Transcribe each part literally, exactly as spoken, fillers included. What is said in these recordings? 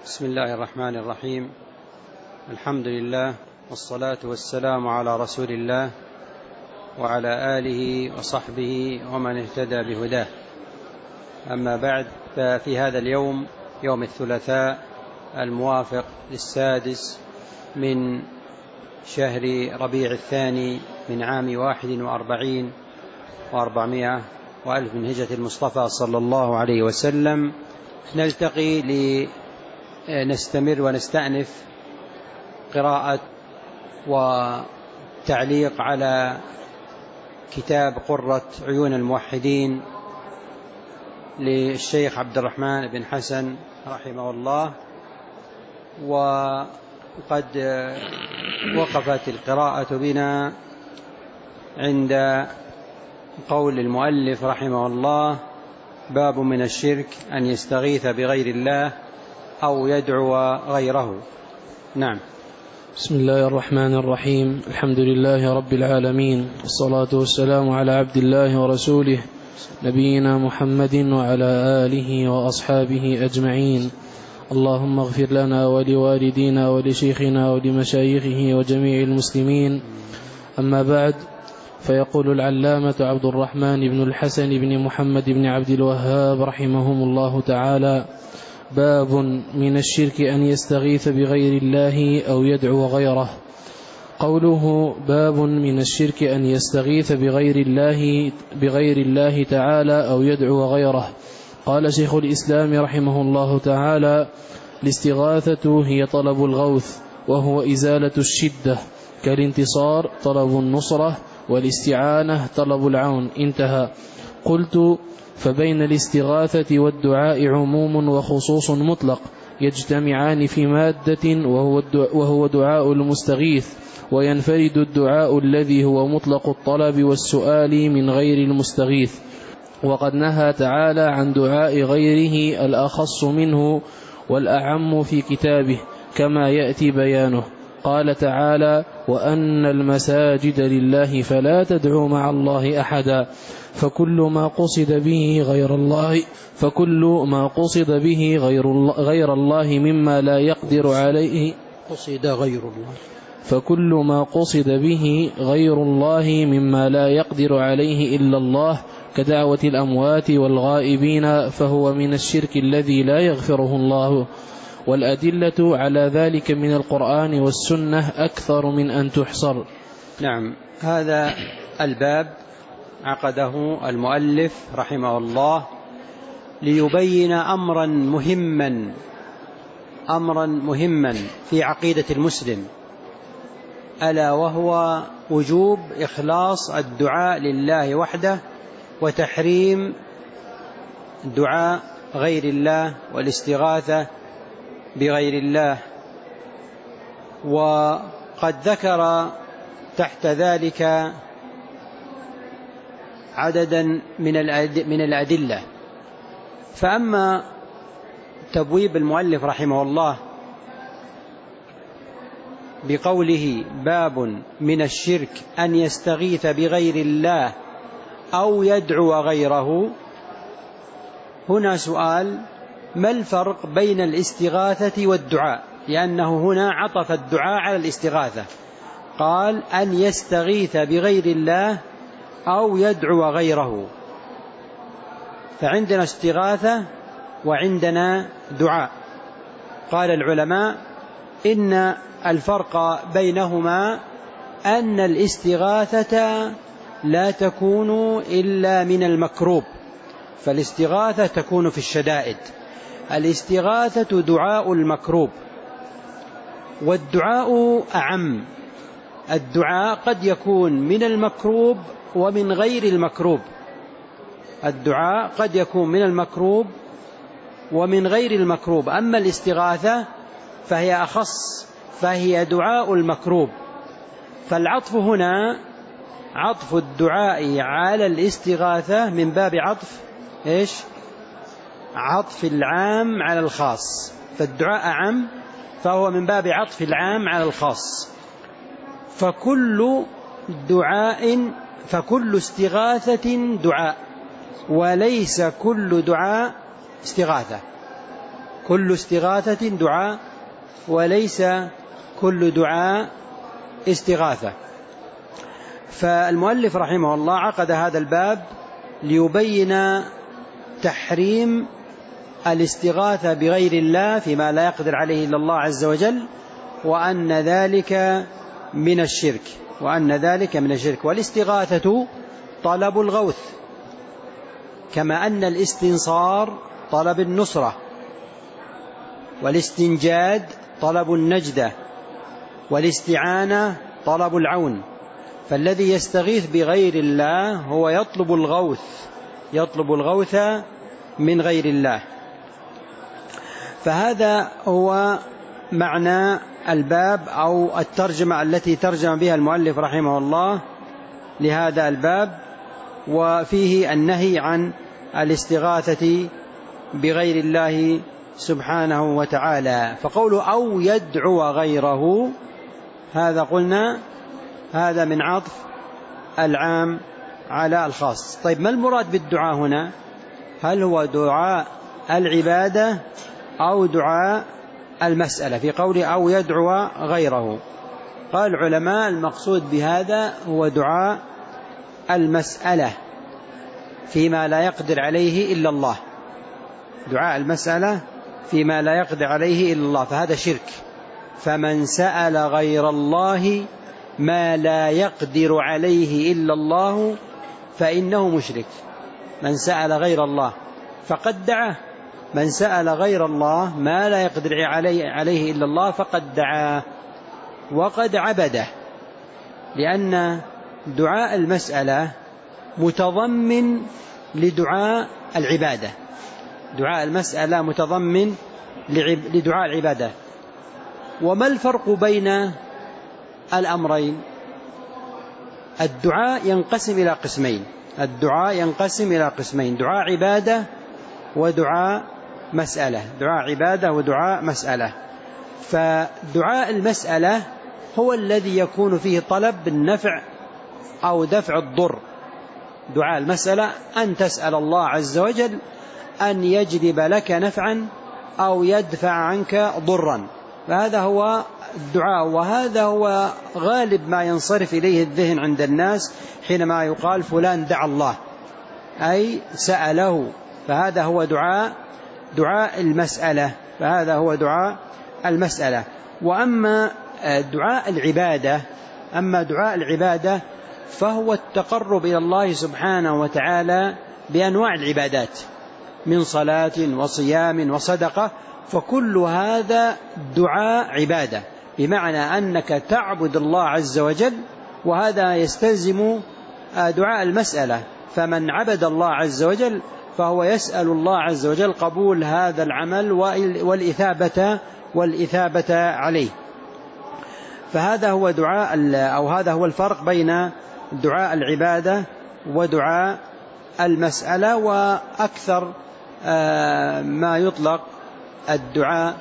بسم الله الرحمن الرحيم. الحمد لله والصلاة والسلام على رسول الله وعلى آله وصحبه ومن اهتدى بهداه. أما بعد، ففي هذا اليوم يوم الثلاثاء الموافق للسادس من شهر ربيع الثاني من عام واحد وأربعين وأربعمائة وألف من هجرة المصطفى صلى الله عليه وسلم، نلتقي لنستمر ونستأنف قراءة وتعليق على كتاب قرة عيون الموحدين للشيخ عبد الرحمن بن حسن رحمه الله. وقد وقفت القراءة بنا عند قول المؤلف رحمه الله: باب من الشرك أن يستغيث بغير الله أو يدعو غيره. نعم. بسم الله الرحمن الرحيم. الحمد لله رب العالمين، والصلاة والسلام على عبد الله ورسوله نبينا محمد وعلى آله وأصحابه أجمعين. اللهم اغفر لنا ولوالدينا ولشيخنا ولمشايخه وجميع المسلمين. أما بعد، فيقول العلامة عبد الرحمن بن الحسن بن محمد بن عبد الوهاب رحمهم الله تعالى: باب من الشرك أن يستغيث بغير الله أو يدعو غيره. قوله باب من الشرك أن يستغيث بغير الله بغير الله تعالى أو يدعو غيره. قال شيخ الإسلام رحمه الله تعالى: الاستغاثة هي طلب الغوث، وهو إزالة الشدة، كالانتصار طلب النصرة، والاستعانة طلب العون. انتهى. قلت: فبين الاستغاثة والدعاء عموم وخصوص مطلق يجتمعان في مادة، وهو دعاء المستغيث، وينفرد الدعاء الذي هو مطلق الطلب والسؤال من غير المستغيث. وقد نهى تعالى عن دعاء غيره الأخص منه والأعم في كتابه، كما يأتي بيانه. قال تعالى: وأن المساجد لله فلا تدعوا مع الله أحدا. فكل ما قصد به غير الله فكل ما قصد به غير الله, غير الله مما لا يقدر عليه قصد غير الله فكل ما قصد به غير الله مما لا يقدر عليه إلا الله، كدعوة الأموات والغائبين، فهو من الشرك الذي لا يغفره الله. والأدلة على ذلك من القرآن والسنة أكثر من أن تحصر. نعم. هذا الباب عقده المؤلف رحمه الله ليبين أمرا مهما أمرا مهما في عقيدة المسلم، ألا وهو وجوب إخلاص الدعاء لله وحده، وتحريم دعاء غير الله والاستغاثة بغير الله. وقد ذكر تحت ذلك عددا من الأدلة. فأما تبويب المؤلف رحمه الله بقوله: باب من الشرك أن يستغيث بغير الله أو يدعو غيره، هنا سؤال: ما الفرق بين الاستغاثة والدعاء؟ لأنه هنا عطف الدعاء على الاستغاثة، قال: أن يستغيث بغير الله أو يدعو غيره. فعندنا استغاثة وعندنا دعاء. قال العلماء: إن الفرق بينهما أن الاستغاثة لا تكون إلا من المكروب، فالاستغاثة تكون في الشدائد. الاستغاثة دعاء المكروب، والدعاء أعم. الدعاء قد يكون من المكروب ومن غير المكروب. الدعاء قد يكون من المكروب ومن غير المكروب. أما الاستغاثة فهي أخص، فهي دعاء المكروب. فالعطف هنا عطف الدعاء على الاستغاثة من باب عطف إيش؟ عطف العام على الخاص. فالدعاء عام، فهو من باب عطف العام على الخاص. فكل دعاء فكل استغاثة دعاء، وليس كل دعاء استغاثة. كل استغاثة دعاء وليس كل دعاء استغاثة. فالمؤلف رحمه الله عقد هذا الباب ليبين تحريم الاستغاثة بغير الله فيما لا يقدر عليه إلا الله عز وجل، وأن ذلك من الشرك وأن ذلك من الشرك والاستغاثة طلب الغوث، كما أن الاستنصار طلب النصرة، والاستنجاد طلب النجدة، والاستعانة طلب العون. فالذي يستغيث بغير الله هو يطلب الغوث يطلب الغوث من غير الله. فهذا هو معنى الباب أو الترجمة التي ترجم بها المؤلف رحمه الله لهذا الباب، وفيه النهي عن الاستغاثة بغير الله سبحانه وتعالى. فقوله أو يدعو غيره، هذا قلنا هذا من عطف العام على الخاص. طيب ما المراد بالدعاء هنا؟ هل هو دعاء العبادة أو دعاء المسألة؟ في قوله أو يدعو غيره، قال العلماء المقصود بهذا هو دعاء المسألة فيما لا يقدر عليه إلا الله، دعاء المسألة فيما لا يقدر عليه إلا الله، فهذا شرك. فمن سأل غير الله ما لا يقدر عليه إلا الله فإنه مشرك. من سأل غير الله فقد دعاه، من سأل غير الله ما لا يقدر عليه, عليه إلا الله فقد دعاه وقد عبده، لأن دعاء المسألة متضمن لدعاء العبادة. دعاء المسألة متضمن لدعاء العبادة. وما الفرق بين الأمرين؟ الدعاء ينقسم إلى قسمين الدعاء ينقسم إلى قسمين دعاء عبادة ودعاء مسألة دعاء عبادة ودعاء مسألة. فدعاء المسألة هو الذي يكون فيه طلب النفع أو دفع الضر. دعاء المسألة أن تسأل الله عز وجل أن يجلب لك نفعا أو يدفع عنك ضرا، فهذا هو الدعاء. وهذا هو غالب ما ينصرف إليه الذهن عند الناس حينما يقال فلان دعا الله، أي سأله، فهذا هو دعاء دعاء المسألة فهذا هو دعاء المسألة. وأما دعاء العبادة أما دعاء العبادة فهو التقرب إلى الله سبحانه وتعالى بأنواع العبادات من صلاة وصيام وصدقة، فكل هذا دعاء عبادة، بمعنى أنك تعبد الله عز وجل، وهذا يستلزم دعاء المسألة. فمن عبد الله عز وجل فهو يسأل الله عز وجل قبول هذا العمل والإثابة والإثابة عليه. فهذا هو دعاء أو هذا هو الفرق بين دعاء العبادة ودعاء المسألة. وأكثر ما يطلق الدعاء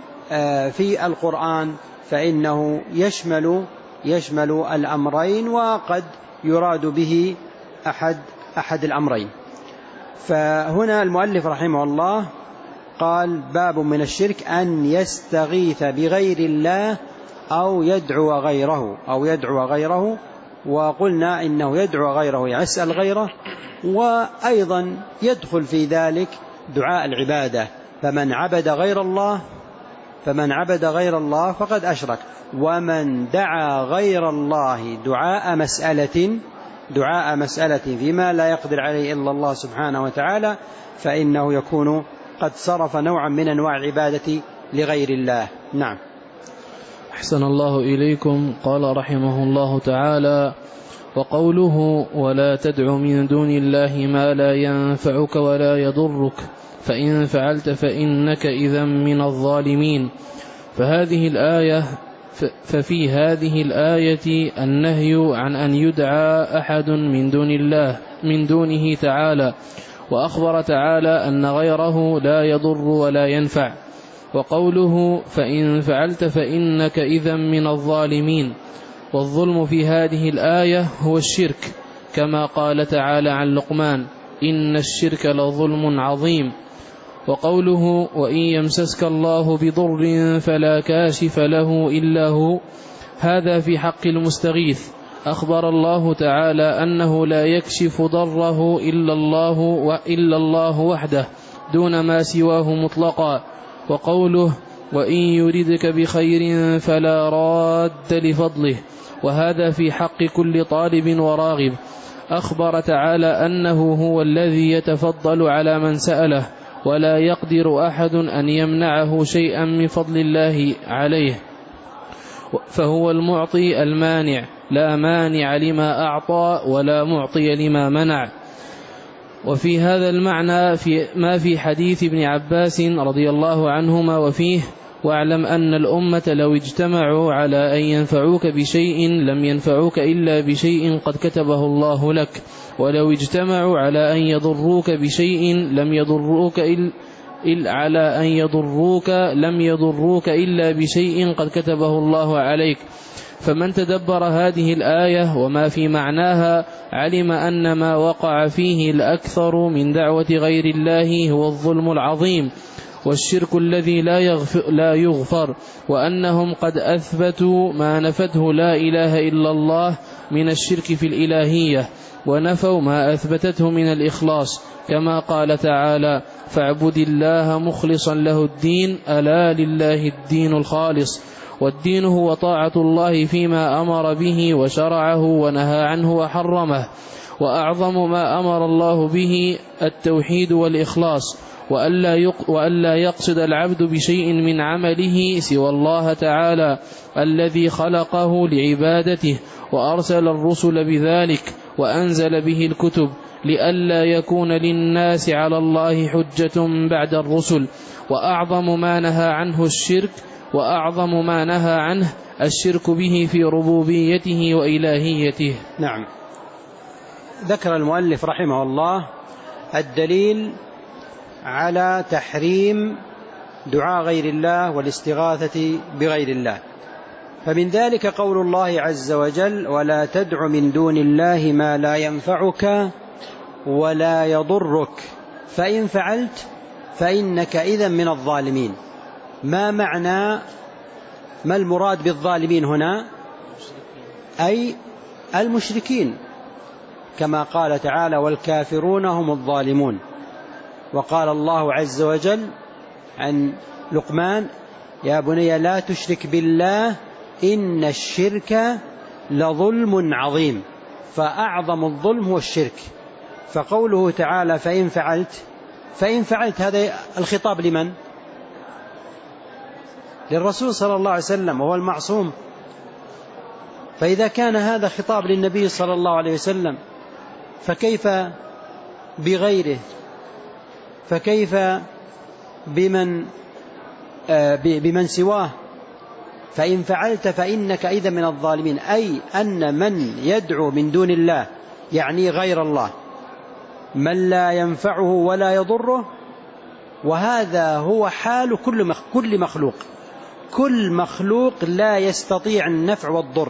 في القرآن فإنه يشمل يشمل الأمرين، وقد يراد به أحد أحد الأمرين. فهنا المؤلف رحمه الله قال باب من الشرك أن يستغيث بغير الله أو يدعو غيره أو يدعو غيره وقلنا إنه يدعو غيره يسأل غيره، وأيضا يدخل في ذلك دعاء العبادة. فمن عبد غير الله فمن عبد غير الله فقد أشرك. ومن دعا غير الله دعاء مسألة دعاء مسألة فيما لا يقدر عليه إلا الله سبحانه وتعالى فإنه يكون قد صرف نوعا من أنواع العبادة لغير الله. نعم. أحسن الله إليكم. قال رحمه الله تعالى: وقوله ولا تدع من دون الله ما لا ينفعك ولا يضرك فإن فعلت فإنك إذا من الظالمين. فهذه الآية ففي هذه الآية النهي عن أن يدعى أحد من دون الله من دونه تعالى، وأخبر تعالى أن غيره لا يضر ولا ينفع. وقوله فإن فعلت فإنك إذا من الظالمين، والظلم في هذه الآية هو الشرك، كما قال تعالى عن لقمان: إن الشرك لظلم عظيم. وقوله وإن يمسسك الله بضر فلا كاشف له إلا هو، هذا في حق المستغيث. أخبر الله تعالى أنه لا يكشف ضره إلا الله وإلا الله وحده دون ما سواه مطلقا. وقوله وإن يردك بخير فلا راد لفضله، وهذا في حق كل طالب وراغب. أخبر تعالى أنه هو الذي يتفضل على من سأله، ولا يقدر أحد أن يمنعه شيئا من فضل الله عليه، فهو المعطي المانع، لا مانع لما أعطى ولا معطي لما منع. وفي هذا المعنى في ما في حديث ابن عباس رضي الله عنهما وفيه واعلم أن الأمة لو اجتمعوا على أن ينفعوك بشيء لم ينفعوك إلا بشيء قد كتبه الله لك، ولو اجتمعوا على أن يضروك بشيء لم يضروك إلا على أن يضروك لم يضروك إلا بشيء قد كتبه الله عليك. فمن تدبر هذه الآية وما في معناها علم أن ما وقع فيه الأكثر من دعوة غير الله هو الظلم العظيم والشرك الذي لا يغفر, لا يغفر، وأنهم قد أثبتوا ما نفته لا إله إلا الله من الشرك في الإلهية، ونفوا ما أثبتته من الإخلاص، كما قال تعالى فاعبد الله مخلصا له الدين ألا لله الدين الخالص. والدين هو طاعة الله فيما أمر به وشرعه ونهى عنه وحرمه، وأعظم ما أمر الله به التوحيد والإخلاص، وألا يقصد العبد بشيء من عمله سوى الله تعالى الذي خلقه لعبادته وأرسل الرسل بذلك وأنزل به الكتب، لئلا يكون للناس على الله حجة بعد الرسل. وأعظم ما نهى عنه الشرك وأعظم ما نهى عنه الشرك به في ربوبيته وإلهيته. نعم. ذكر المؤلف رحمه الله الدليل على تحريم دعاء غير الله والاستغاثة بغير الله، فمن ذلك قول الله عز وجل ولا تدع من دون الله ما لا ينفعك ولا يضرك فإن فعلت فإنك إذن من الظالمين. ما معنى ما المراد بالظالمين هنا؟ أي المشركين، كما قال تعالى والكافرون هم الظالمون. وقال الله عز وجل عن لقمان يا بني لا تشرك بالله إن الشرك لظلم عظيم، فأعظم الظلم هو الشرك. فقوله تعالى فإن فعلت فإن فعلت هذا الخطاب لمن؟ للرسول صلى الله عليه وسلم وهو المعصوم. فإذا كان هذا خطاب للنبي صلى الله عليه وسلم فكيف بغيره؟ فكيف بمن بمن سواه؟ فإن فعلت فإنك إذا من الظالمين، أي أن من يدعو من دون الله يعني غير الله من لا ينفعه ولا يضره، وهذا هو حال كل مخلوق. كل مخلوق لا يستطيع النفع والضر،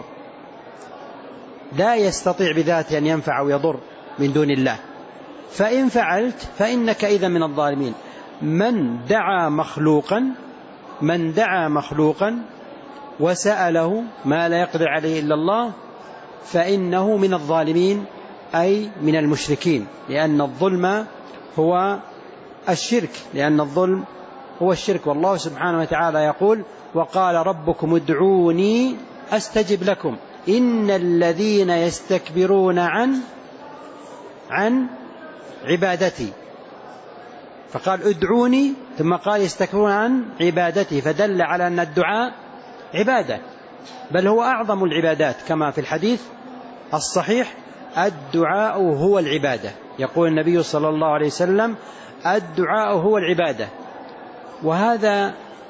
لا يستطيع بذاته أن ينفع ويضر من دون الله. فإن فعلت فإنك إذا من الظالمين. من دعا مخلوقا من دعا مخلوقا وسأله ما لا يقدر عليه إلا الله فإنه من الظالمين، أي من المشركين، لأن الظلم هو الشرك لأن الظلم هو الشرك. والله سبحانه وتعالى يقول وقال ربكم ادعوني أستجب لكم إن الذين يستكبرون عن عن عبادتي. فقال ادعوني ثم قال يستكبرون عن عبادتي، فدل على أن الدعاء عبادة، بل هو أعظم العبادات، كما في الحديث الصحيح الدعاء هو العبادة. يقول النبي صلى الله عليه وسلم الدعاء هو العبادة. وهذا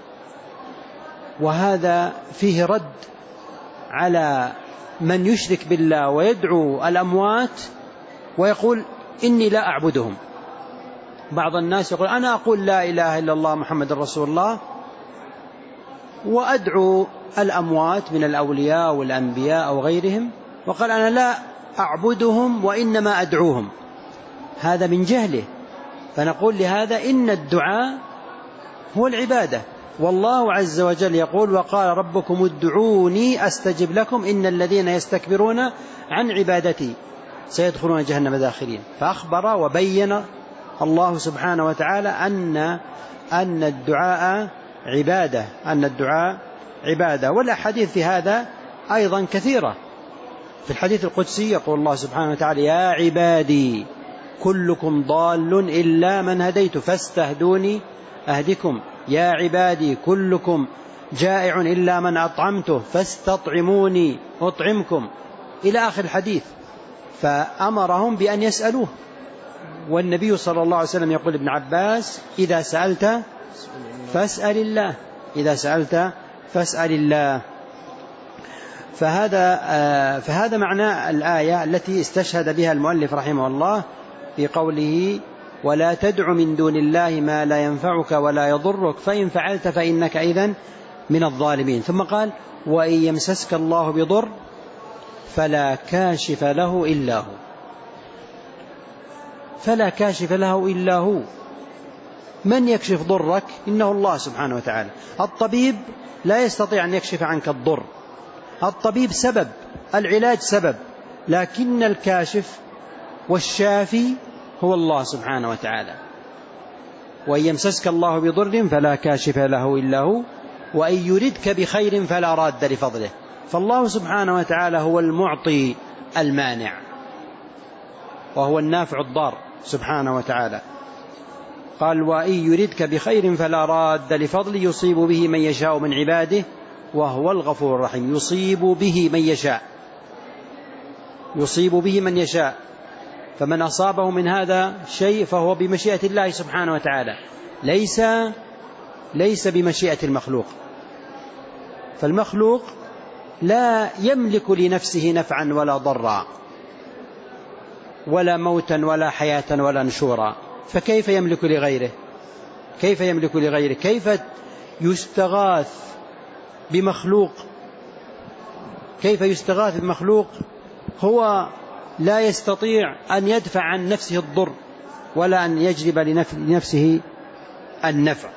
وهذا فيه رد على من يشرك بالله ويدعو الأموات ويقول إني لا أعبدهم. بعض الناس يقول أنا أقول لا إله إلا الله محمد رسول الله وأدعو الأموات من الأولياء والأنبياء أو غيرهم، وقال أنا لا أعبدهم وإنما أدعوهم. هذا من جهله، فنقول لهذا إن الدعاء هو العبادة. والله عز وجل يقول وقال ربكم ادعوني أستجب لكم إن الذين يستكبرون عن عبادتي سيدخلون جهنم داخرين. فأخبر وبين الله سبحانه وتعالى أن أن الدعاء عبادة أن الدعاء عبادة. والأحاديث في هذا أيضا كثيرة. في الحديث القدسي يقول الله سبحانه وتعالى يا عبادي كلكم ضال إلا من هديت فاستهدوني أهدكم، يا عبادي كلكم جائع إلا من أطعمته فاستطعموني أطعمكم، إلى آخر الحديث. فأمرهم بأن يسألوه. والنبي صلى الله عليه وسلم يقول ابن عباس إذا سألت فاسأل الله، إذا سألت فاسأل الله. فهذا فهذا معنى الآية التي استشهد بها المؤلف رحمه الله في قوله ولا تدع من دون الله ما لا ينفعك ولا يضرك فإن فعلت فإنك إذن من الظالمين. ثم قال وإن يمسسك الله بضر فلا كاشف له إلا هو، فلا كاشف له إلا هو. من يكشف ضرك؟ إنه الله سبحانه وتعالى. الطبيب لا يستطيع أن يكشف عنك الضر، الطبيب سبب، العلاج سبب، لكن الكاشف والشافي هو الله سبحانه وتعالى. وإن يمسسك الله بضر فلا كاشف له إلا هو وإن يردك بخير فلا راد لفضله. فالله سبحانه وتعالى هو المعطي المانع وهو النافع الضار سبحانه وتعالى. قال وإن يردك بخير فلا راد لفضله يصيب به من يشاء من عباده وهو الغفور الرحيم. يصيب به من يشاء، يصيب به من يشاء. فمن أصابه من هذا شيء فهو بمشيئة الله سبحانه وتعالى، ليس ليس بمشيئة المخلوق. فالمخلوق لا يملك لنفسه نفعا ولا ضرا ولا موتا ولا حياة ولا نشورا، فكيف يملك لغيره؟ كيف يملك لغيره؟ كيف يستغاث بمخلوق؟ كيف يستغاث بمخلوق هو لا يستطيع أن يدفع عن نفسه الضر ولا أن يجلب لنفسه النفع؟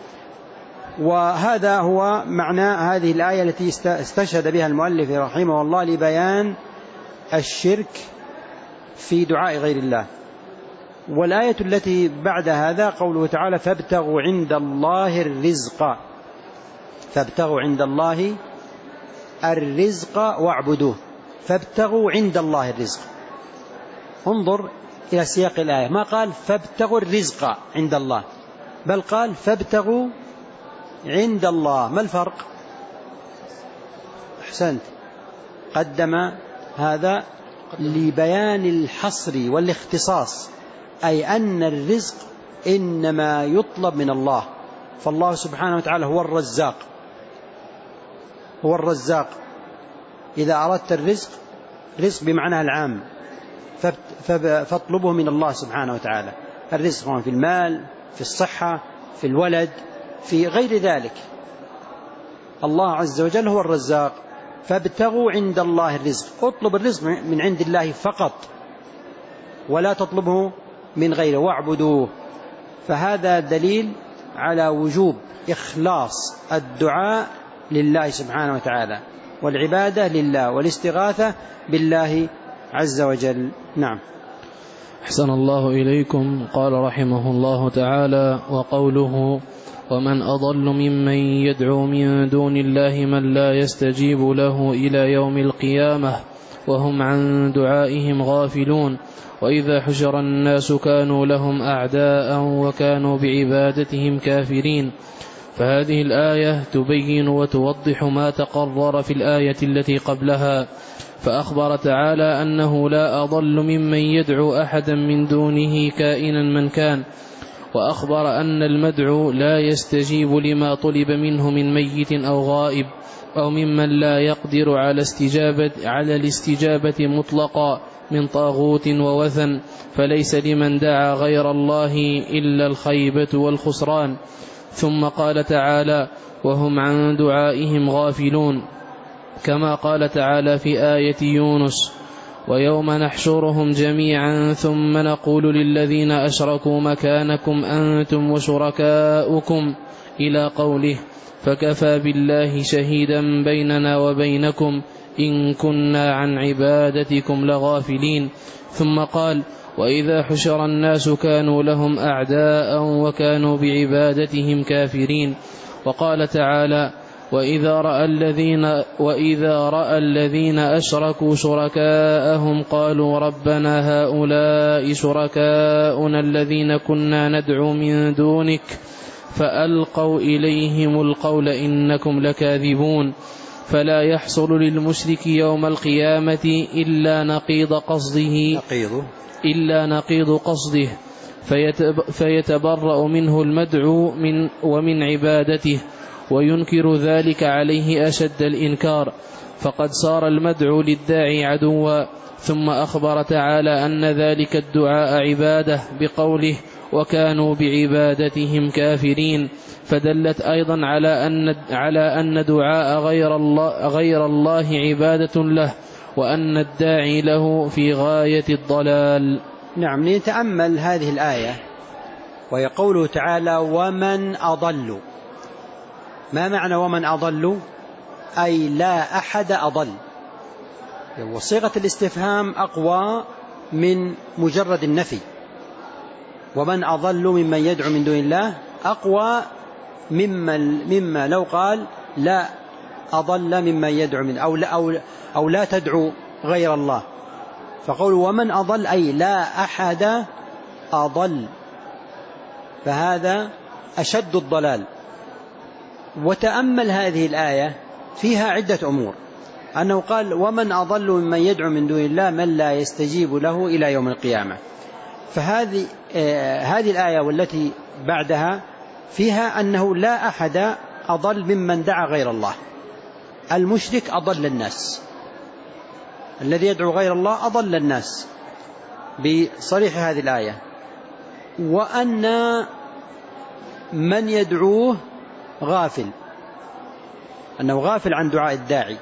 وهذا هو معنى هذه الآية التي استشهد بها المؤلف رحمه الله لبيان الشرك في دعاء غير الله. والآية التي بعد هذا قوله تعالى فابتغوا عند الله الرزق، فابتغوا عند الله الرزق واعبدوه. فابتغوا عند الله الرزق. انظر إلى سياق الآية، ما قال فابتغوا الرزق عند الله، بل قال فابتغوا عند الله. ما الفرق؟ أحسنت، قدم هذا لبيان الحصر والاختصاص، أي أن الرزق إنما يطلب من الله. فالله سبحانه وتعالى هو الرزاق، هو الرزاق. إذا أردت الرزق، رزق بمعنى العام، فاطلبه من الله سبحانه وتعالى. الرزق في المال، في الصحة، في الولد، في غير ذلك. الله عز وجل هو الرزاق. فابتغوا عند الله الرزق، اطلب الرزق من عند الله فقط ولا تطلبه من غيره، واعبدوه. فهذا دليل على وجوب إخلاص الدعاء لله سبحانه وتعالى، والعبادة لله، والاستغاثة بالله عز وجل. نعم. أحسن الله إليكم. قال رحمه الله تعالى وقوله ومن أضل ممن يدعو من دون الله من لا يستجيب له إلى يوم القيامة وهم عن دعائهم غافلون وإذا حشر الناس كانوا لهم أعداء وكانوا بعبادتهم كافرين. فهذه الآية تبين وتوضح ما تقرر في الآية التي قبلها، فأخبر تعالى أنه لا أضل ممن يدعو أحدا من دونه كائنا من كان، وأخبر أن المدعو لا يستجيب لما طلب منه من ميت أو غائب أو ممن لا يقدر على استجابة على الاستجابة مطلقا من طاغوت ووثن، فليس لمن دعا غير الله إلا الخيبة والخسران. ثم قال تعالى وهم عن دعائهم غافلون، كما قال تعالى في آية يونس ويوم نحشرهم جميعا ثم نقول للذين أشركوا مكانكم أنتم وشركاؤكم إلى قوله فكفى بالله شهيدا بيننا وبينكم إن كنا عن عبادتكم لغافلين. ثم قال وإذا حشر الناس كانوا لهم أعداء وكانوا بعبادتهم كافرين. وقال تعالى وإذا رأى الذين, وإذا رأى الذين أشركوا شركاءهم قالوا ربنا هؤلاء شركاؤنا الذين كنا ندعو من دونك فألقوا إليهم القول إنكم لكاذبون. فلا يحصل للمشرك يوم القيامة إلا نقيض قصده إلا نقيض قصده فيتبرأ منه المدعو من ومن عبادته، وينكر ذلك عليه أشد الإنكار، فقد صار المدعو للداعي عدوا. ثم أخبر تعالى أن ذلك الدعاء عبادة بقوله وكانوا بعبادتهم كافرين، فدلت أيضا على أن على أن دعاء غير الله غير الله عبادة له، وأن الداعي له في غاية الضلال. نعم، نتأمل هذه الآية وهي قوله تعالى ومن أضل. ما معنى ومن أضل؟ أي لا أحد أضل، وصيغة الاستفهام أقوى من مجرد النفي. ومن أضل ممن يدعو من دون الله أقوى مما, مما لو قال لا أضل ممن يدعو من أو لا, أو, أو لا تدعو غير الله. فقول ومن أضل أي لا أحد أضل، فهذا أشد الضلال. وتأمل هذه الآية فيها عدة أمور، أنه قال ومن أضل ممن يدعو من دون الله من لا يستجيب له إلى يوم القيامة. فهذه آه هذه الآية والتي بعدها فيها أنه لا أحد أضل ممن دعا غير الله. المشرك أضل الناس، الذي يدعو غير الله أضل الناس بصريح هذه الآية. وأن من يدعوه غافل، أنه غافل عن دعاء الداعي،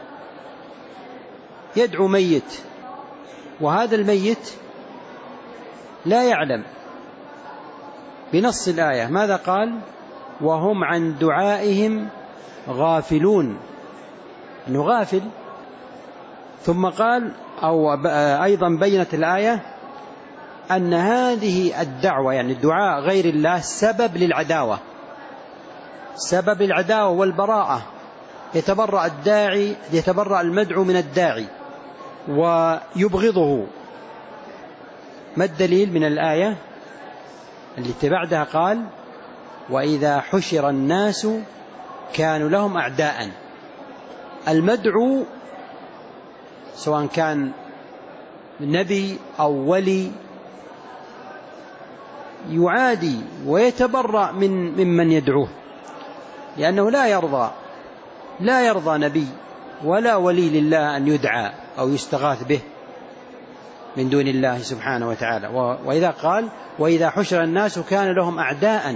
يدعو ميت وهذا الميت لا يعلم. بنص الآية ماذا قال؟ وهم عن دعائهم غافلون، أنه غافل. ثم قال أو أيضا بينت الآية أن هذه الدعوة يعني الدعاء غير الله سبب للعداوة، سبب العداوة والبراءة. يتبرأ الداعي يتبرأ المدعو من الداعي ويبغضه. ما الدليل من الآية التي بعدها؟ قال وإذا حشر الناس كانوا لهم أعداء. المدعو سواء كان نبي أو ولي يعادي ويتبرأ من ممن يدعوه، لأنه لا يرضى لا يرضى نبي ولا ولي لله أن يدعى أو يستغاث به من دون الله سبحانه وتعالى. وإذا قال وإذا حشر الناس كانوا لهم أعداء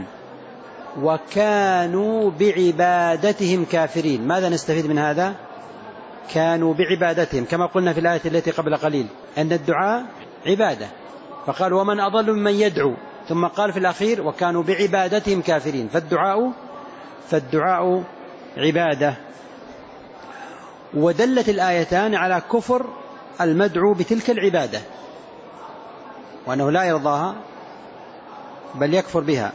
وكانوا بعبادتهم كافرين. ماذا نستفيد من هذا؟ كانوا بعبادتهم، كما قلنا في الآية التي قبل قليل أن الدعاء عبادة، فقال ومن أضل ممن يدعو، ثم قال في الأخير وكانوا بعبادتهم كافرين. فالدعاء فالدعاء عبادة. ودلت الآيتان على كفر المدعو بتلك العبادة، وأنه لا يرضاها بل يكفر بها.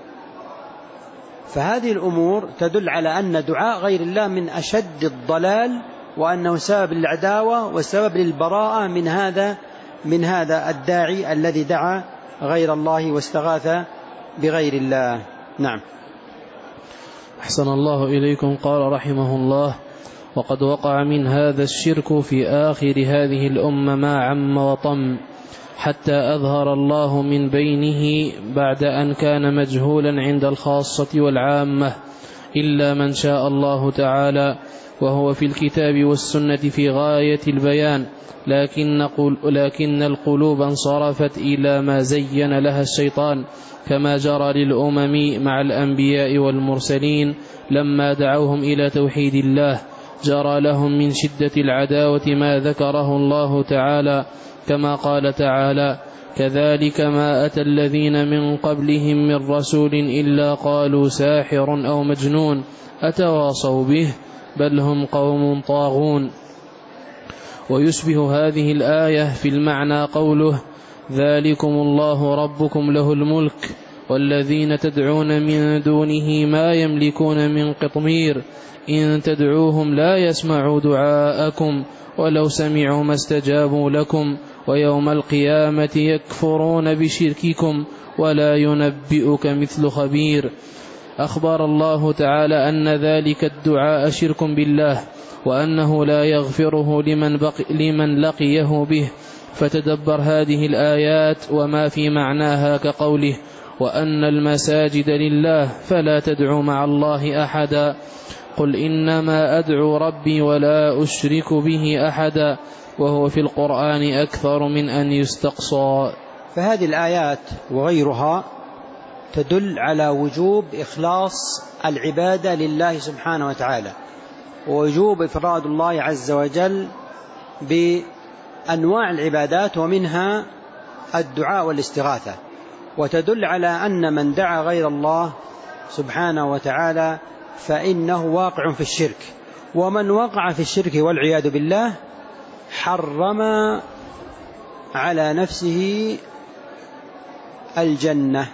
فهذه الأمور تدل على أن دعاء غير الله من أشد الضلال، وأنه سبب للعداوة وسبب للبراءة من هذا من هذا الداعي الذي دعا غير الله واستغاث بغير الله. نعم. أحسن الله إليكم. قال رحمه الله وقد وقع من هذا الشرك في آخر هذه الأمة ما عم وطم، حتى أظهر الله من بينه بعد أن كان مجهولا عند الخاصة والعامة، إلا من شاء الله تعالى، وهو في الكتاب والسنة في غاية البيان، لكن, لكن القلوب انصرفت إلى ما زين لها الشيطان، كما جرى للأمم مع الأنبياء والمرسلين لما دعوهم إلى توحيد الله جرى لهم من شدة العداوة ما ذكره الله تعالى، كما قال تعالى: كذلك ما أتى الذين من قبلهم من رسول إلا قالوا ساحر أو مجنون أتواصوا به بل هم قوم طاغون. ويشبه هذه الآية في المعنى قوله: ذلكم الله ربكم له الملك والذين تدعون من دونه ما يملكون من قطمير إن تدعوهم لا يسمعوا دعاءكم ولو سمعوا ما استجابوا لكم ويوم القيامة يكفرون بشرككم ولا ينبئك مثل خبير. أخبر الله تعالى أن ذلك الدعاء شرك بالله، وأنه لا يغفره لمن, بقي لمن لقيه به. فتدبر هذه الآيات وما في معناها كقوله: وأن المساجد لله فلا تدعوا مع الله أحدا، قل إنما أدعو ربي ولا أشرك به أحدا، وهو في القرآن أكثر من أن يستقصى. فهذه الآيات وغيرها تدل على وجوب إخلاص العبادة لله سبحانه وتعالى، ووجوب إفراد الله عز وجل بأنواع العبادات ومنها الدعاء والاستغاثة، وتدل على أن من دعا غير الله سبحانه وتعالى فإنه واقع في الشرك، ومن وقع في الشرك والعياذ بالله حرم على نفسه الجنة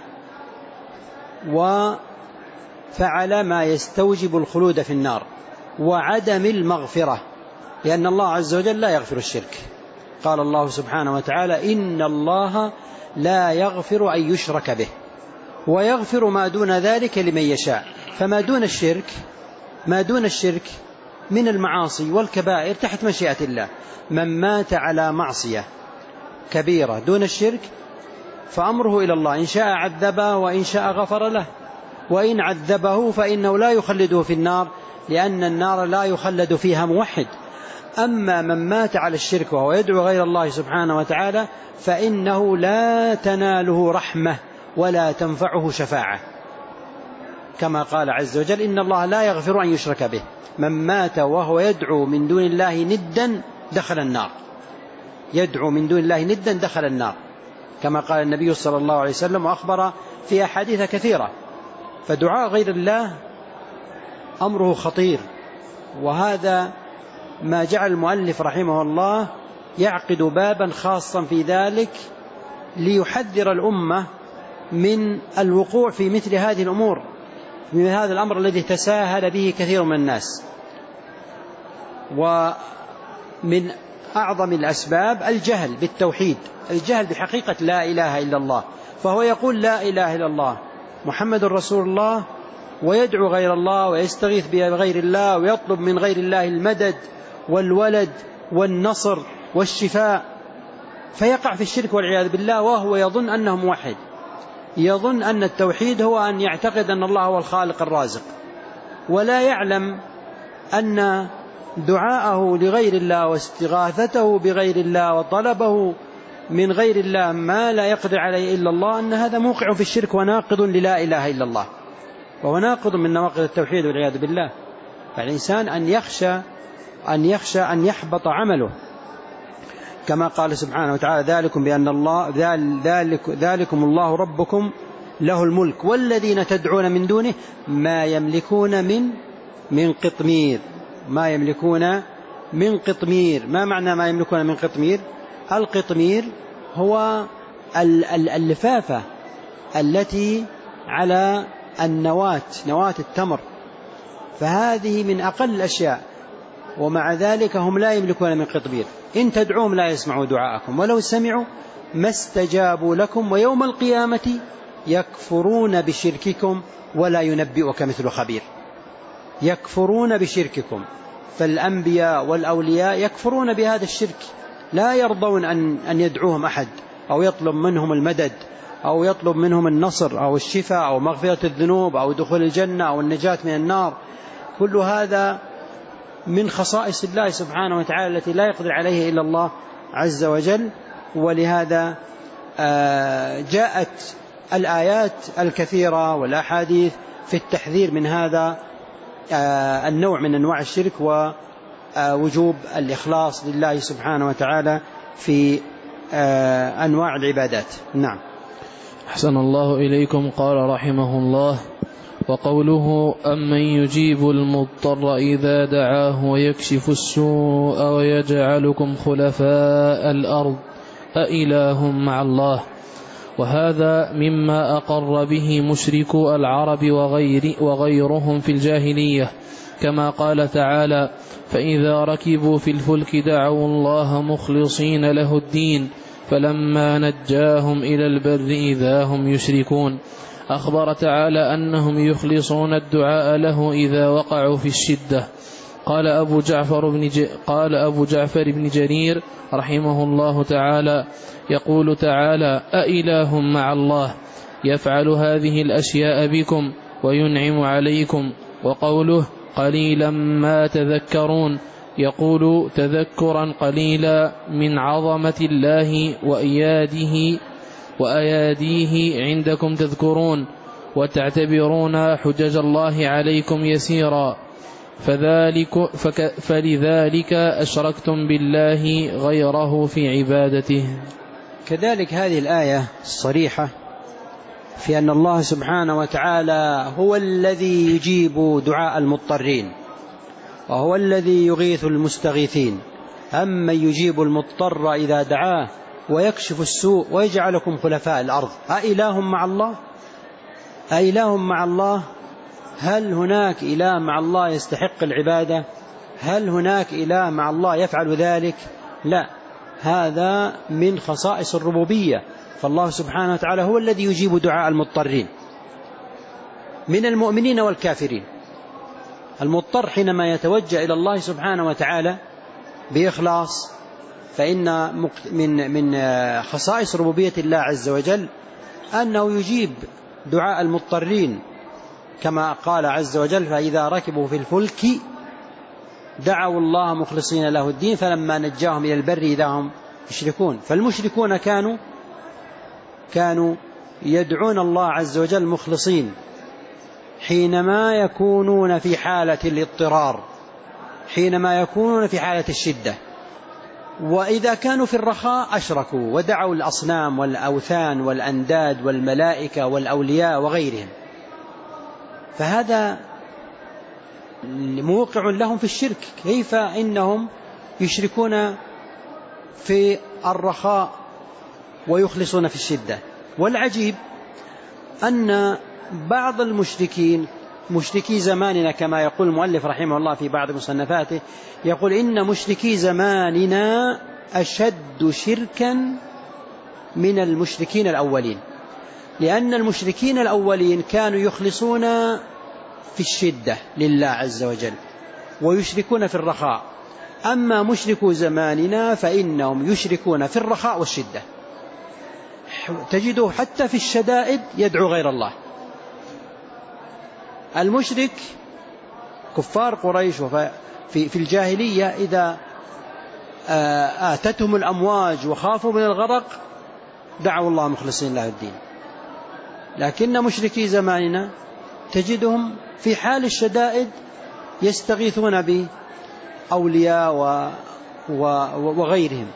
وفعل ما يستوجب الخلود في النار وعدم المغفرة، لأن الله عز وجل لا يغفر الشرك. قال الله سبحانه وتعالى: إن الله لا يغفر أن يشرك به ويغفر ما دون ذلك لمن يشاء. فما دون الشرك ما دون الشرك من المعاصي والكبائر تحت مشيئة الله. من مات على معصية كبيرة دون الشرك فأمره إلى الله، إن شاء عذبه وإن شاء غفر له، وإن عذبه فإنه لا يخلده في النار، لأن النار لا يخلد فيها موحد. أما من مات على الشرك وهو يدعو غير الله سبحانه وتعالى فإنه لا تناله رحمة ولا تنفعه شفاعة، كما قال عز وجل: إن الله لا يغفر أن يشرك به. من مات وهو يدعو من دون الله ندا دخل النار، يدعو من دون الله ندا دخل النار، كما قال النبي صلى الله عليه وسلم وأخبر في أحاديث كثيرة. فدعاء غير الله أمره خطير، وهذا ما جعل المؤلف رحمه الله يعقد بابا خاصا في ذلك ليحذر الأمة من الوقوع في مثل هذه الأمور، من هذا الأمر الذي تساهل به كثير من الناس. ومن أعظم الأسباب الجهل بالتوحيد، الجهل بحقيقة لا إله إلا الله. فهو يقول لا إله إلا الله محمد رسول الله، ويدعو غير الله ويستغيث بغير الله ويطلب من غير الله المدد والولد والنصر والشفاء، فيقع في الشرك والعياذ بالله وهو يظن أنه موحد، يظن أن التوحيد هو أن يعتقد أن الله هو الخالق الرازق، ولا يعلم أن دعاءه لغير الله واستغاثته بغير الله وطلبه من غير الله ما لا يقدر عليه إلا الله، أن هذا موقع في الشرك وناقض للا إله إلا الله، وهو ناقض من نواقض التوحيد والعياذ بالله. فالإنسان أن يخشى أن يخشى أن يحبط عمله، كما قال سبحانه وتعالى: ذلكم بأن الله ذلك ذلكم الله ربكم له الملك والذين تدعون من دونه ما يملكون من من قطمير. ما يملكون من قطمير. ما معنى ما يملكون من قطمير؟ القطمير هو اللفافة التي على النواة، نواة التمر، فهذه من أقل الأشياء، ومع ذلك هم لا يملكون من قطمير. إن تدعوهم لا يسمعوا دعاءكم ولو سمعوا ما استجابوا لكم ويوم القيامة يكفرون بشرككم ولا ينبئك مثل خبير. يكفرون بشرككم، فالأنبياء والأولياء يكفرون بهذا الشرك، لا يرضون أن أن يدعوهم أحد أو يطلب منهم المدد أو يطلب منهم النصر أو الشفاء أو مغفرة الذنوب أو دخول الجنة أو النجاة من النار. كل هذا من خصائص الله سبحانه وتعالى التي لا يقدر عليه إلا الله عز وجل. ولهذا جاءت الآيات الكثيرة والأحاديث في التحذير من هذا النوع من أنواع الشرك وجوب الإخلاص لله سبحانه وتعالى في أنواع العبادات. نعم. أحسن الله إليكم. قال رحمه الله: وقوله: أمن يجيب المضطر إذا دعاه ويكشف السوء ويجعلكم خلفاء الأرض أإله مع الله. وهذا مما أقر به مشركو العرب وغير وغيرهم في الجاهلية، كما قال تعالى: فإذا ركبوا في الفلك دعوا الله مخلصين له الدين فلما نجاهم إلى البر إذا هم يشركون. أخبر تعالى أنهم يخلصون الدعاء له إذا وقعوا في الشدة. قال أبو جعفر بن ج... قال أبو جعفر بن جرير رحمه الله تعالى: يقول تعالى: أإله مع الله يفعل هذه الأشياء بكم وينعم عليكم. وقوله: قليلا ما تذكرون، يقول تذكرا قليلا من عظمة الله وإياده وأياديه عندكم تذكرون وتعتبرون حجج الله عليكم يسيرا، فذلك فك فلذلك أشركتم بالله غيره في عبادته. كذلك هذه الآية الصريحة في أن الله سبحانه وتعالى هو الذي يجيب دعاء المضطرين وهو الذي يغيث المستغيثين. أما يجيب المضطر إذا دعاه ويكشف السوء ويجعلكم خلفاء الأرض أإله مع الله؟ أإله مع الله؟ هل هناك إله مع الله يستحق العبادة؟ هل هناك إله مع الله يفعل ذلك؟ لا، هذا من خصائص الربوبية. فالله سبحانه وتعالى هو الذي يجيب دعاء المضطرين من المؤمنين والكافرين. المضطر حينما يتوجه إلى الله سبحانه وتعالى بإخلاص فإن من من خصائص ربوبية الله عز وجل أنه يجيب دعاء المضطرين، كما قال عز وجل: فإذا ركبوا في الفلك دعوا الله مخلصين له الدين فلما نجاهم إلى البر إذا هم يشركون. فالمشركون كانوا كانوا يدعون الله عز وجل مخلصين حينما يكونون في حالة الاضطرار، حينما يكونون في حالة الشدة. وإذا كانوا في الرخاء أشركوا ودعوا الأصنام والأوثان والأنداد والملائكة والأولياء وغيرهم، فهذا موقع لهم في الشرك. كيف إنهم يشركون في الرخاء ويخلصون في الشدة؟ والعجيب أن بعض المشركين مشركي زماننا كما يقول المؤلف رحمه الله في بعض مصنفاته، يقول: إن مشركي زماننا أشد شركا من المشركين الأولين، لأن المشركين الأولين كانوا يخلصون في الشدة لله عز وجل ويشركون في الرخاء، أما مشركو زماننا فإنهم يشركون في الرخاء والشدة. تجده حتى في الشدائد يدعو غير الله. المشرك كفار قريش في في الجاهلية إذا آتتهم الأمواج وخافوا من الغرق دعوا الله مخلصين له الدين، لكن مشركي زماننا تجدهم في حال الشدائد يستغيثون بأولياء وغيرهم،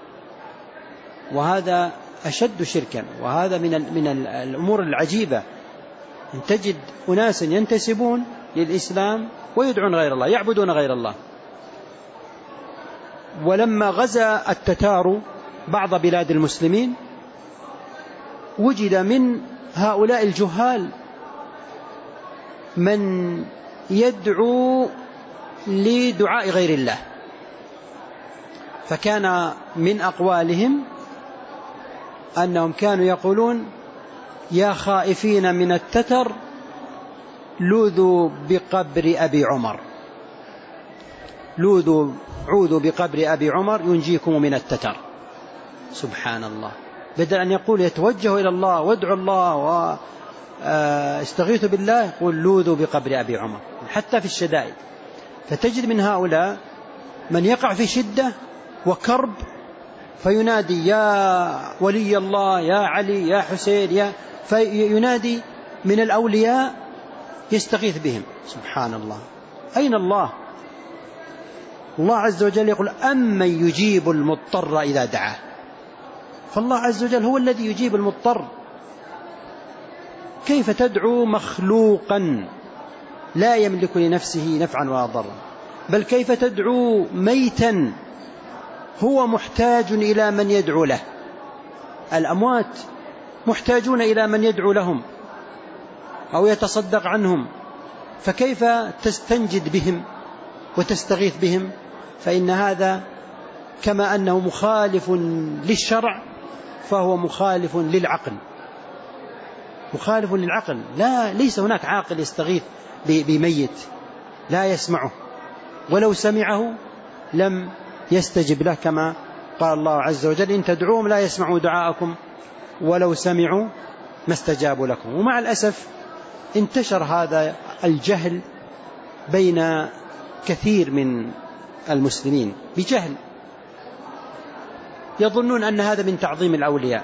وهذا أشد شركا. وهذا من من الأمور العجيبة أن تجد أناسا ينتسبون للإسلام ويدعون غير الله، يعبدون غير الله. ولما غزا التتار بعض بلاد المسلمين وجد من هؤلاء الجهال من يدعو لدعاء غير الله، فكان من أقوالهم أنهم كانوا يقولون: يا خائفين من التتر لوذوا بقبر أبي عمر، لوذوا عوذوا بقبر أبي عمر ينجيكم من التتر. سبحان الله، بدل أن يقول يتوجه إلى الله وادعوا الله واستغيثوا بالله يقول لوذوا بقبر أبي عمر، حتى في الشدائد. فتجد من هؤلاء من يقع في شدة وكرب فينادي: يا ولي الله، يا علي، يا حسين، يا فينادي من الأولياء يستغيث بهم. سبحان الله، أين الله؟ الله عز وجل يقول أمن يجيب المضطر إذا دعاه، فالله عز وجل هو الذي يجيب المضطر. كيف تدعو مخلوقا لا يملك لنفسه نفعا ولا ضرا؟ بل كيف تدعو ميتا هو محتاج إلى من يدعو له؟ الأموات محتاجون إلى من يدعو لهم أو يتصدق عنهم، فكيف تستنجد بهم وتستغيث بهم؟ فإن هذا كما أنه مخالف للشرع فهو مخالف للعقل، مخالف للعقل. لا، ليس هناك عاقل يستغيث بميت لا يسمعه، ولو سمعه لم يستجب له، كما قال الله عز وجل إن تدعوهم لا يسمعوا دعاءكم ولو سمعوا ما استجابوا لكم. ومع الأسف انتشر هذا الجهل بين كثير من المسلمين بجهل، يظنون أن هذا من تعظيم الأولياء،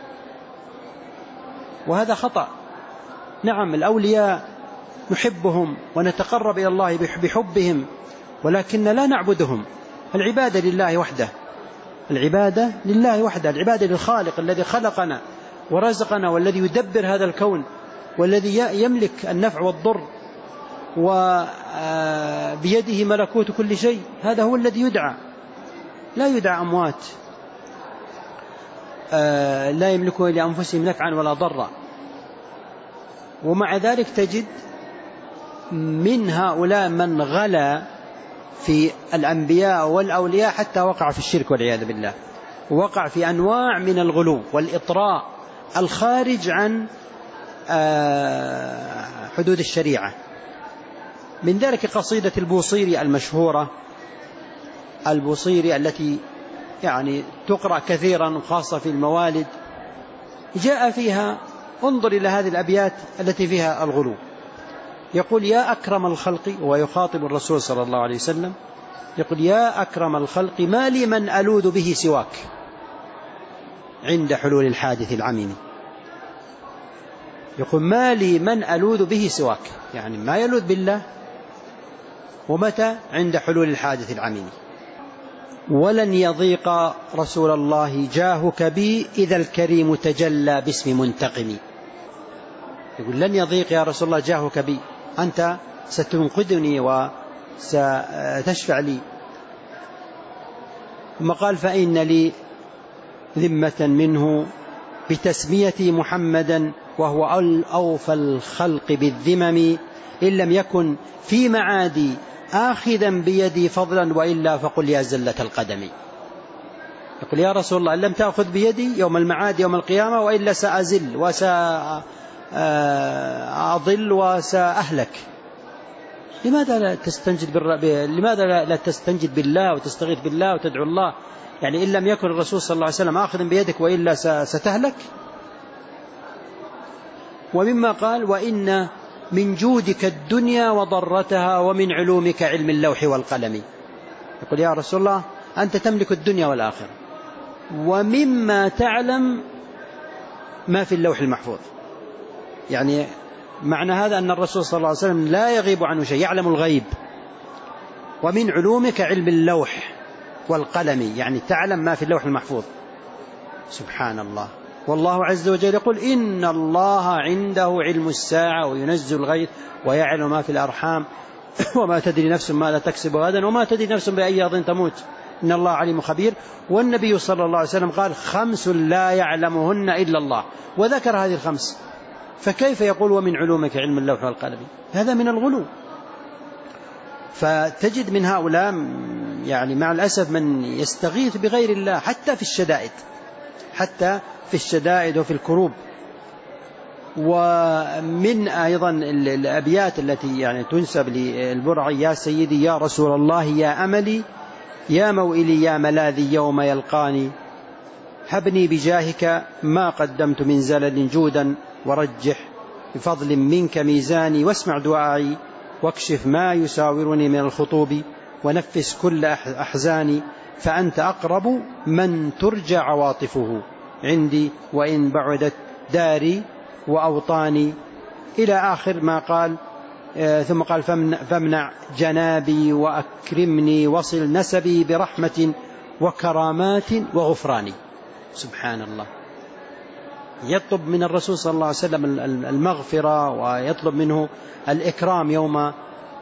وهذا خطأ. نعم الأولياء نحبهم ونتقرب إلى الله بحبهم، ولكن لا نعبدهم. العبادة لله وحده، العبادة لله وحده، العبادة للخالق الذي خلقنا ورزقنا والذي يدبر هذا الكون والذي يملك النفع والضر وبيده ملكوت كل شيء. هذا هو الذي يدعى، لا يدعى أموات لا يملكون لأنفسهم نفعا ولا ضرا. ومع ذلك تجد من هؤلاء من غلا في الأنبياء والأولياء حتى وقع في الشرك والعياذ بالله، ووقع في أنواع من الغلو والإطراء الخارج عن حدود الشريعة. من ذلك قصيدة البوصيري المشهورة، البوصيري التي يعني تقرأ كثيرا خاصة في الموالد، جاء فيها، انظر إلى هذه الأبيات التي فيها الغلو. يقول يا أكرم الخلق، ويخاطب الرسول صلى الله عليه وسلم، يقول يا أكرم الخلق ما لي من ألوذ به سواك عند حلول الحادث العميم. يقول ما لي من ألوذ به سواك، يعني ما يلوذ بالله، ومتى؟ عند حلول الحادث العميم. ولن يضيق رسول الله جاهك بي إذا الكريم تجلى باسم منتقم. يقول لن يضيق يا رسول الله جاهك بي، أنت ستنقذني وستشفع لي. ثم قال فإن لي ذمة منه بتسميتي محمدا وهو أوفى الخلق بالذمم، إن لم يكن في معادي آخذا بيدي فضلا وإلا فقل يا زلة القدم. يقول يا رسول الله إن لم تأخذ بيدي يوم المعاد يوم القيامة وإلا سأزل وسأضل وسأهلك. لماذا لا تستنجد بالرب؟ لماذا لا تستنجد بالله وتستغيث بالله وتدعو الله؟ يعني إن لم يكن الرسول صلى الله عليه وسلم آخذا بيدك وإلا ستهلك. ومما قال وإن من جودك الدنيا وضرتها ومن علومك علم اللوح والقلم. يقول يا رسول الله أنت تملك الدنيا والآخرة، ومما تعلم ما في اللوح المحفوظ. يعني معنى هذا أن الرسول صلى الله عليه وسلم لا يغيب عنه شيء، يعلم الغيب. ومن علومك علم اللوح والقلم، يعني تعلم ما في اللوح المحفوظ. سبحان الله. والله عز وجل يقول إن الله عنده علم الساعة وينزل الغيث ويعلم ما في الأرحام وما تدري نفس ماذا تكسب غدا وما تدري نفس بأي أرض تموت إن الله عليم خبير. والنبي صلى الله عليه وسلم قال خمس لا يعلمهن إلا الله، وذكر هذه الخمس. فكيف يقول ومن علومك علم اللوح والقلم؟ هذا من الغلو. فتجد من هؤلاء يعني مع الأسف من يستغيث بغير الله حتى في الشدائد، حتى في الشدائد وفي الكروب. ومن أيضا الأبيات التي يعني تنسب للبرعي يا سيدي يا رسول الله يا أملي يا موئلي يا ملاذي يوم يلقاني، هبني بجاهك ما قدمت من زلل جودا ورجح بفضل منك ميزاني، واسمع دعائي واكشف ما يساورني من الخطوب ونفس كل أحزاني، فأنت أقرب من ترجى عواطفه عندي وإن بعدت داري وأوطاني، إلى آخر ما قال ثم قال فامنع جنابي وأكرمني وصل نسبي برحمة وكرامات وغفراني. سبحان الله، يطلب من الرسول صلى الله عليه وسلم المغفرة ويطلب منه الإكرام يوم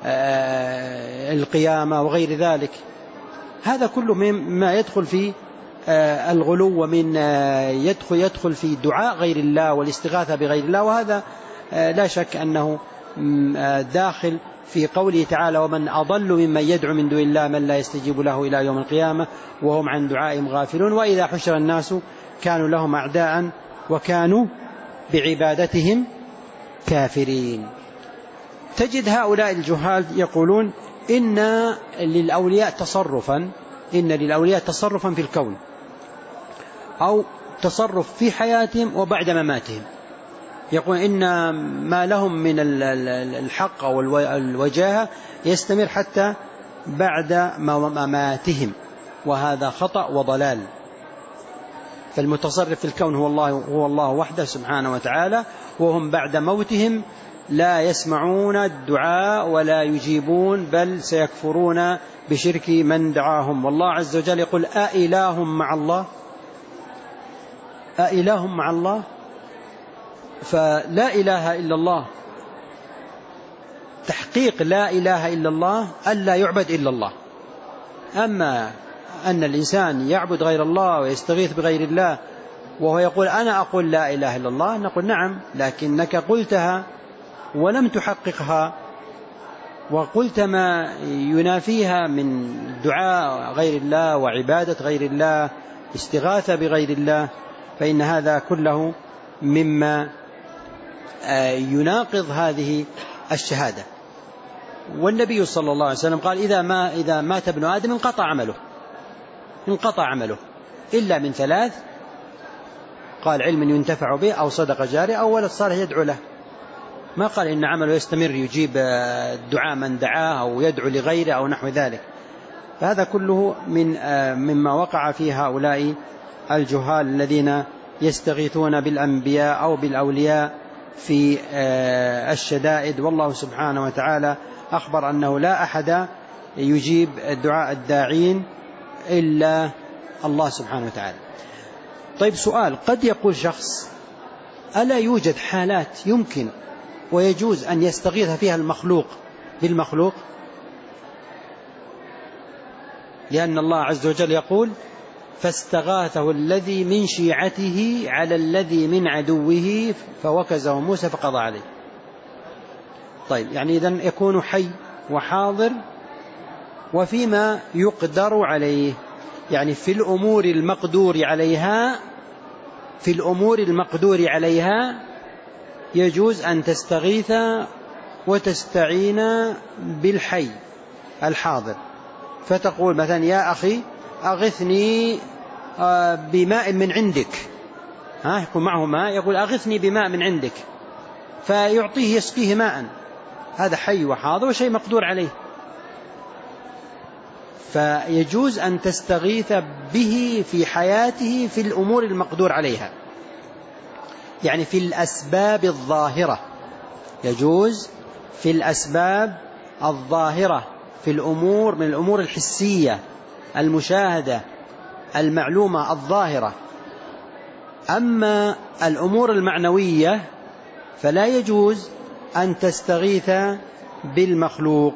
القيامة وغير ذلك. هذا كله مما يدخل في الغلو، ومن يدخل يدخل في دعاء غير الله والاستغاثة بغير الله، وهذا لا شك أنه داخل في قوله تعالى ومن أضل ممن يدعو من دون الله من لا يستجيب له إلى يوم القيامة وهم عن دعائهم غافلون وإذا حشر الناس كانوا لهم أعداء وكانوا بعبادتهم كافرين. تجد هؤلاء الجهال يقولون إن للأولياء تصرفا إن للأولياء تصرفا في الكون، أو تصرف في حياتهم وبعد مماتهم. يقول إن ما لهم من الحق أو الوجاهة يستمر حتى بعد مماتهم، وهذا خطأ وضلال. فالمتصرف في الكون هو الله هو الله وحده سبحانه وتعالى، وهم بعد موتهم لا يسمعون الدعاء ولا يجيبون، بل سيكفرون بشرك من دعاهم. والله عز وجل يقول أإله مع الله أإله مع الله فلا إله إلا الله. تحقيق لا إله إلا الله ألا يعبد إلا الله. أما أن الإنسان يعبد غير الله ويستغيث بغير الله وهو يقول أنا أقول لا إله إلا الله، نقول نعم، لكنك قلتها ولم تحققها، وقلت ما ينافيها من دعاء غير الله وعبادة غير الله استغاثة بغير الله، فإن هذا كله مما يناقض هذه الشهادة. والنبي صلى الله عليه وسلم قال إذا ما إذا مات ابن آدم انقطع عمله انقطع عمله إلا من ثلاث، قال علم ينتفع به أو صدقة جارية أو ولد صالح يدعو له. ما قال إن عمله يستمر يجيب دعاء من دعاه أو يدعو لغيره أو نحو ذلك. فهذا كله من مما وقع في هؤلاء الجهال الذين يستغيثون بالأنبياء أو بالأولياء في الشدائد. والله سبحانه وتعالى أخبر أنه لا أحد يجيب دعاء الداعين إلا الله سبحانه وتعالى. طيب سؤال، قد يقول شخص ألا يوجد حالات يمكن ويجوز أن يستغيث فيها المخلوق بالمخلوق؟ لأن الله عز وجل يقول فاستغاثه الذي من شيعته على الذي من عدوه فوكزه موسى فقضى عليه. طيب يعني إذن يكون حي وحاضر وفيما يقدر عليه، يعني في الأمور المقدور عليها في الأمور المقدور عليها يجوز أن تستغيث وتستعين بالحي الحاضر، فتقول مثلا يا أخي أغثني بماء من عندك، ها يكون معه ماء، يقول أغثني بماء من عندك، فيعطيه يسقيه ماء، هذا حي وحاضر وشيء مقدور عليه، فيجوز أن تستغيث به في حياته في الأمور المقدور عليها، يعني في الأسباب الظاهرة، يجوز في الأسباب الظاهرة في الأمور من الأمور الحسية المشاهدة المعلومة الظاهرة. أما الأمور المعنوية فلا يجوز أن تستغيث بالمخلوق،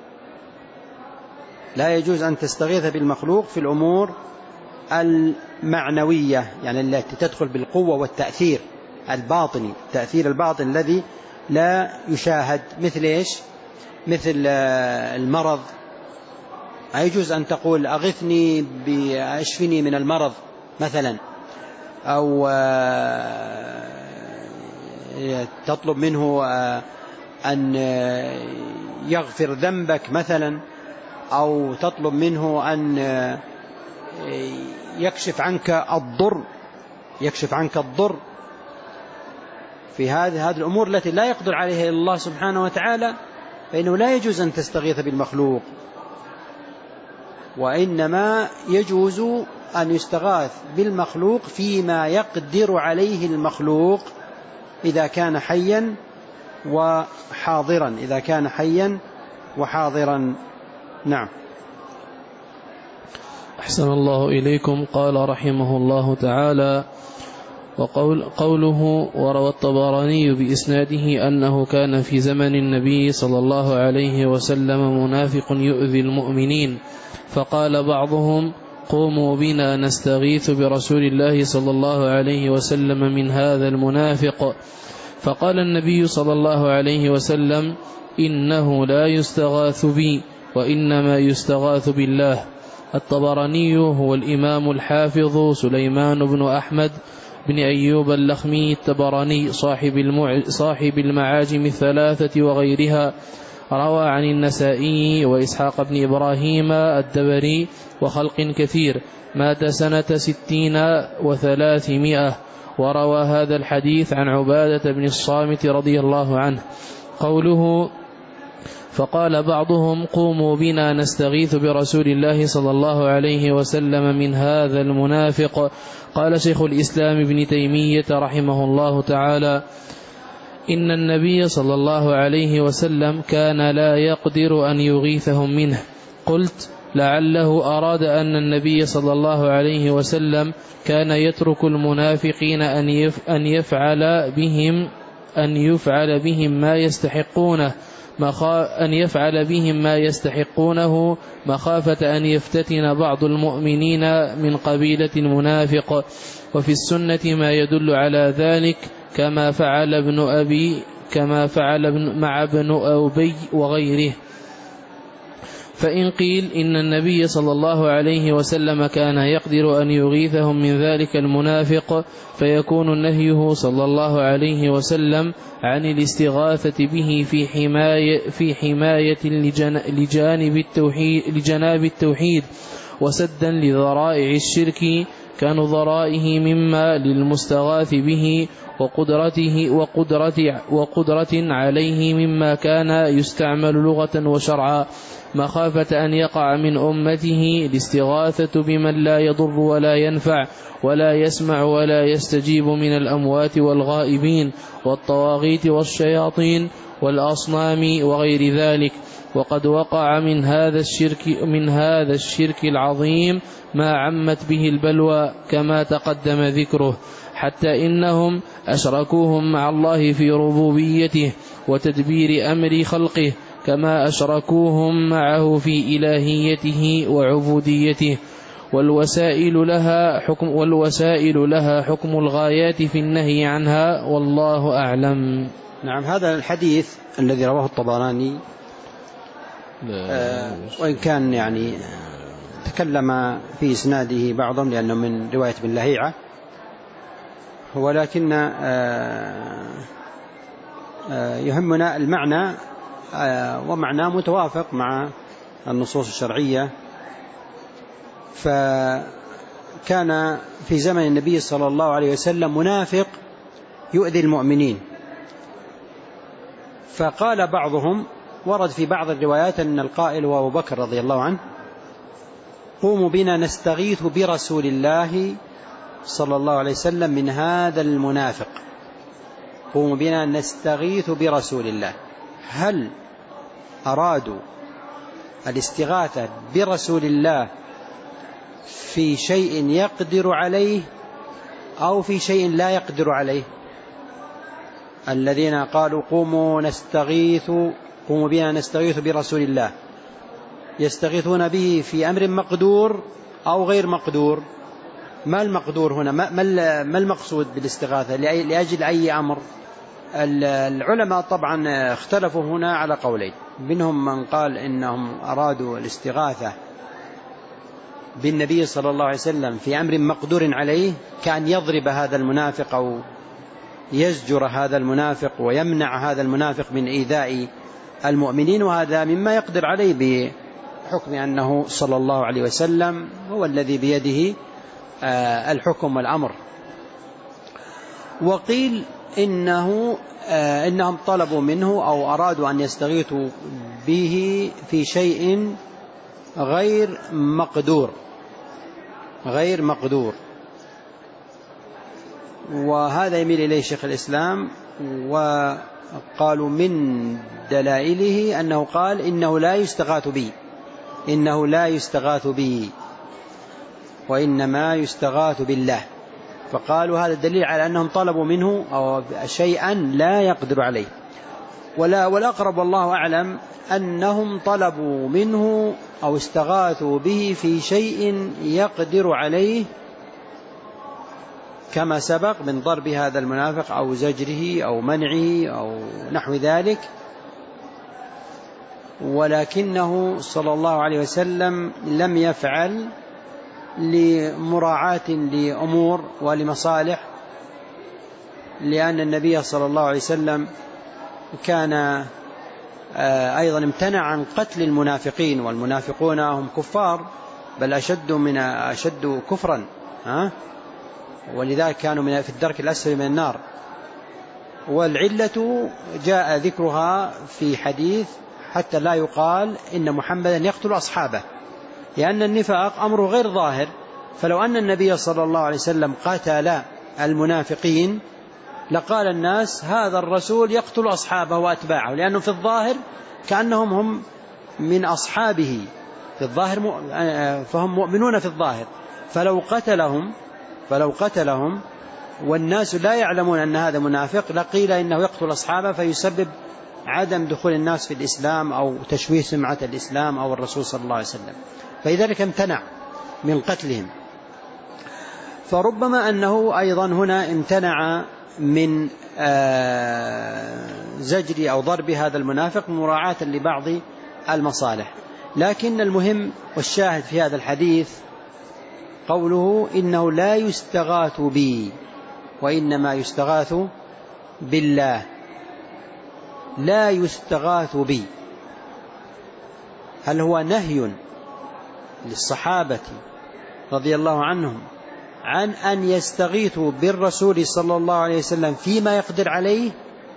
لا يجوز أن تستغيث بالمخلوق في الأمور المعنوية، يعني التي تدخل بالقوة والتأثير الباطني، التأثير الباطن الذي لا يشاهد، مثل إيش؟ مثل المرض، لا يجوز أن تقول أغثني بأشفني من المرض مثلا، أو تطلب منه أن يغفر ذنبك مثلا، أو تطلب منه أن يكشف عنك الضر يكشف عنك الضر في هذه هذه الأمور التي لا يقدر عليها إلا الله سبحانه وتعالى، فإنه لا يجوز أن تستغيث بالمخلوق، وإنما يجوز أن يستغاث بالمخلوق فيما يقدر عليه المخلوق إذا كان حيا وحاضرا، إذا كان حيا وحاضرا. نعم. أحسن الله إليكم. قال رحمه الله تعالى: وقول قوله: وروى الطبراني بإسناده أنه كان في زمن النبي صلى الله عليه وسلم منافق يؤذي المؤمنين، فقال بعضهم: قوموا بنا نستغيث برسول الله صلى الله عليه وسلم من هذا المنافق، فقال النبي صلى الله عليه وسلم: إنه لا يستغاث بي وإنما يستغاث بالله. الطبراني هو الإمام الحافظ سليمان بن أحمد بن أيوب اللخمي الطبراني صاحب, المع... صاحب المعاجم الثلاثة وغيرها، روى عن النسائي وإسحاق بن إبراهيم الدبري وخلق كثير، مات سنة ستين وثلاثمائة، وروى هذا الحديث عن عبادة بن الصامت رضي الله عنه. قوله: فقال بعضهم: قوموا بنا نستغيث برسول الله صلى الله عليه وسلم من هذا المنافق. قال شيخ الإسلام ابن تيمية رحمه الله تعالى: إن النبي صلى الله عليه وسلم كان لا يقدر أن يغيثهم منه. قلت: لعله أراد أن النبي صلى الله عليه وسلم كان يترك المنافقين أن يفعل بهم أن يفعل بهم ما يستحقونه أن يفعل بهم ما يستحقونه مخافة أن يفتتن بعض المؤمنين من قبيلة المنافق. وفي السنة ما يدل على ذلك، كما فعل ابن أبي كما فعل ابن مع ابن أبي وغيره. فإن قيل إن النبي صلى الله عليه وسلم كان يقدر أن يغيثهم من ذلك المنافق، فيكون نهيه صلى الله عليه وسلم عن الاستغاثة به في حماية, في حماية لجانب التوحيد, لجناب التوحيد وسدا لذرائع الشرك كنظرائه مما للمستغاث به وقدرته وقدرة, وقدرة عليه مما كان يستعمل لغة وشرعا، مخافة أن يقع من أمته الاستغاثة بمن لا يضر ولا ينفع ولا يسمع ولا يستجيب من الأموات والغائبين والطواغيت والشياطين والأصنام وغير ذلك. وقد وقع من هذا الشرك من هذا الشرك العظيم ما عمت به البلوى كما تقدم ذكره، حتى إنهم أشركوهم مع الله في ربوبيته وتدبير أمر خلقه، كما أشركوهم معه في إلهيته وعبوديته. والوسائل لها حكم والوسائل لها حكم الغايات في النهي عنها، والله أعلم. نعم. هذا الحديث الذي رواه الطبراني آه وإن كان يعني تكلم في إسناده بعضهم لأنه من رواية بن لهيعة، ولكن آه آه يهمنا المعنى، آه ومعناه متوافق مع النصوص الشرعية. فكان في زمن النبي صلى الله عليه وسلم منافق يؤذي المؤمنين، فقال بعضهم، ورد في بعض الروايات أن القائل هو أبو بكر رضي الله عنه: قوموا بنا نستغيث برسول الله صلى الله عليه وسلم من هذا المنافق. قوموا بنا نستغيث برسول الله. هل أرادوا الاستغاثة برسول الله في شيء يقدر عليه أو في شيء لا يقدر عليه؟ الذين قالوا قوموا نستغيث قوموا بنا نستغيث برسول الله يستغيثون به في أمر مقدور أو غير مقدور. ما المقدور هنا؟ ما المقصود بالاستغاثة؟ لأجل أي أمر؟ العلماء طبعا اختلفوا هنا على قولين، منهم من قال إنهم أرادوا الاستغاثة بالنبي صلى الله عليه وسلم في أمر مقدور عليه، كأن يضرب هذا المنافق أو يزجر هذا المنافق ويمنع هذا المنافق من إيذاء المؤمنين، وهذا مما يقدر عليه بحكم أنه صلى الله عليه وسلم هو الذي بيده الحكم والأمر. وقيل إنه إنهم طلبوا منه أو أرادوا أن يستغيثوا به في شيء غير مقدور غير مقدور وهذا يميل إليه شيخ الإسلام وقالوا من دلائله أنه قال إنه لا يستغاث بي، إنه لا يستغاث بي وإنما يستغاث بالله. فقالوا هذا الدليل على أنهم طلبوا منه أو شيئا لا يقدر عليه. ولا والأقرب والله أعلم أنهم طلبوا منه أو استغاثوا به في شيء يقدر عليه، كما سبق من ضرب هذا المنافق أو زجره أو منعه أو نحو ذلك، ولكنه صلى الله عليه وسلم لم يفعل لمراعاة لأمور ولمصالح، لأن النبي صلى الله عليه وسلم كان أيضا امتنع عن قتل المنافقين، والمنافقون هم كفار بل أشد من أشد كفرا، ها؟ ولذلك كانوا من في الدرك الأسفل من النار. والعلة جاء ذكرها في حديث حتى لا يقال إن محمدا يقتل أصحابه، لأن النفاق أمر غير ظاهر. فلو أن النبي صلى الله عليه وسلم قتل المنافقين لقال الناس هذا الرسول يقتل أصحابه وأتباعه، لأنه في الظاهر كأنهم هم من أصحابه في الظاهر، فهم مؤمنون في الظاهر. فلو قتلهم فلو قتلهم والناس لا يعلمون أن هذا منافق لقيل إنه يقتل أصحابه، فيسبب عدم دخول الناس في الإسلام أو تشويه سمعة الإسلام أو الرسول صلى الله عليه وسلم، فلذلك امتنع من قتلهم. فربما أنه أيضا هنا امتنع من زجر أو ضرب هذا المنافق مراعاة لبعض المصالح. لكن المهم والشاهد في هذا الحديث قوله إنه لا يستغاث بي وإنما يستغاث بالله. لا يستغاث بي، هل هو نهي للصحابة رضي الله عنهم عن أن يستغيثوا بالرسول صلى الله عليه وسلم فيما يقدر عليه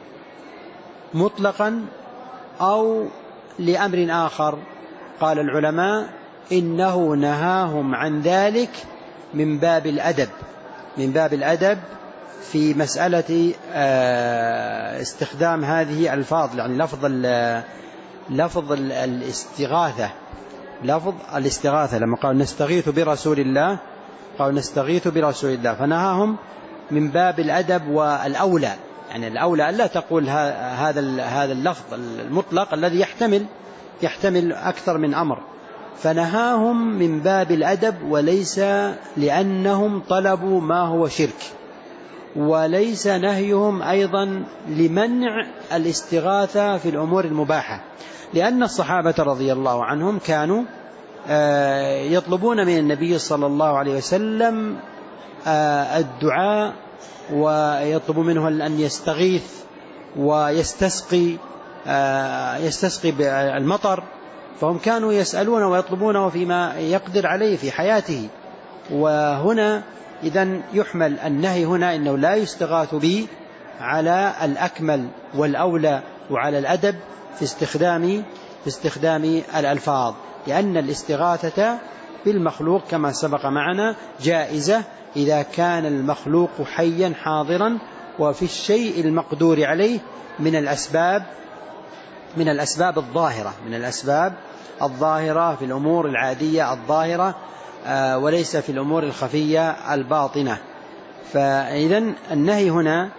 مطلقا، أو لأمر آخر؟ قال العلماء إنه نهاهم عن ذلك من باب الأدب، من باب الأدب في مسألة استخدام هذه الألفاظ، يعني لفظ لفظ الاستغاثة، لفظ الاستغاثة لما قال نستغيث برسول الله، قال نستغيث برسول الله، فنهاهم من باب الأدب والأولى، يعني الأولى ألا تقول هذا هذا اللفظ المطلق الذي يحتمل يحتمل أكثر من أمر، فنهاهم من باب الأدب وليس لأنهم طلبوا ما هو شرك، وليس نهيهم أيضا لمنع الاستغاثة في الأمور المباحة، لأن الصحابة رضي الله عنهم كانوا يطلبون من النبي صلى الله عليه وسلم الدعاء، ويطلب منه أن يستغيث ويستسقي يستسقي بالمطر، فهم كانوا يسألون ويطلبونه فيما يقدر عليه في حياته. وهنا إذن يحمل النهي هنا إنه لا يستغاث به على الأكمل والأولى وعلى الأدب في استخدام في استخدام الألفاظ، لأن الاستغاثة بالمخلوق كما سبق معنا جائزة إذا كان المخلوق حيا حاضرا وفي الشيء المقدور عليه من الأسباب من الأسباب الظاهرة من الأسباب الظاهرة في الأمور العادية الظاهرة، وليس في الأمور الخفية الباطنة. فإذن النهي هنا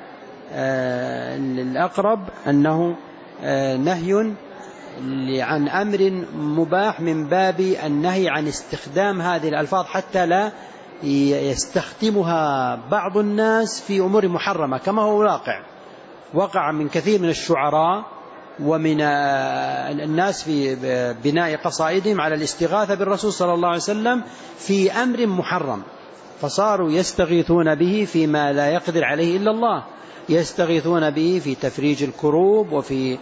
الأقرب أنه نهي عن أمر مباح من باب النهي عن استخدام هذه الألفاظ حتى لا يستخدمها بعض الناس في أمور محرمة، كما هو واقع وقع من كثير من الشعراء ومن الناس في بناء قصائدهم على الاستغاثة بالرسول صلى الله عليه وسلم في أمر محرم، فصاروا يستغيثون به فيما لا يقدر عليه إلا الله، يستغيثون به في تفريج الكروب وفي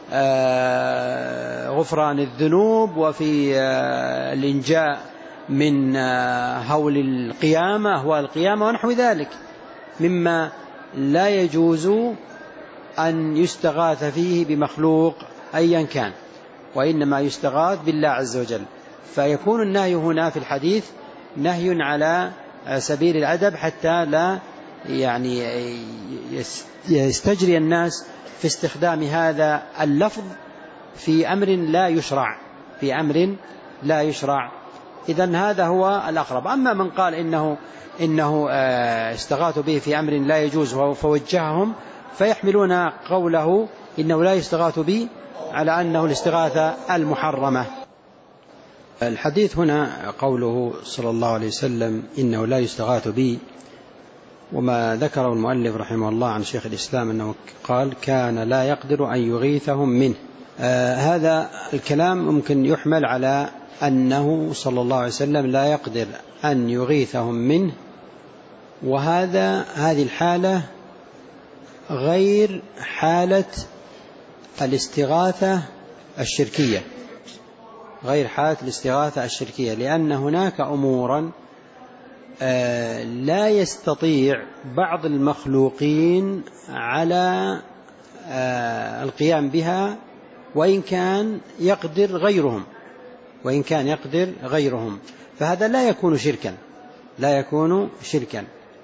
غفران الذنوب وفي الإنجاء من هول القيامة أهوال القيامة ونحو ذلك مما لا يجوز أن يستغاث فيه بمخلوق أيا كان، وإنما يستغاث بالله عز وجل. فيكون النهي هنا في الحديث نهي على سبيل الأدب حتى لا يعني يستجري الناس في استخدام هذا اللفظ في أمر لا يشرع في أمر لا يشرع إذن هذا هو الأقرب. أما من قال إنه إنه استغاثوا به في أمر لا يجوز فوجههم، فيحملون قوله إنه لا يستغاث به على أنه الاستغاثة المحرمة. الحديث هنا قوله صلى الله عليه وسلم إنه لا يستغاث به، وما ذكره المؤلف رحمه الله عن شيخ الإسلام أنه قال كان لا يقدر أن يغيثهم منه. آه هذا الكلام ممكن يحمل على أنه صلى الله عليه وسلم لا يقدر أن يغيثهم منه، وهذا هذه الحالة غير حالة الاستغاثة الشركية غير حالة الاستغاثة الشركية لأن هناك أمورا لا يستطيع بعض المخلوقين على القيام بها وإن كان يقدر غيرهم وإن كان يقدر غيرهم فهذا لا يكون شركا لا يكون شركا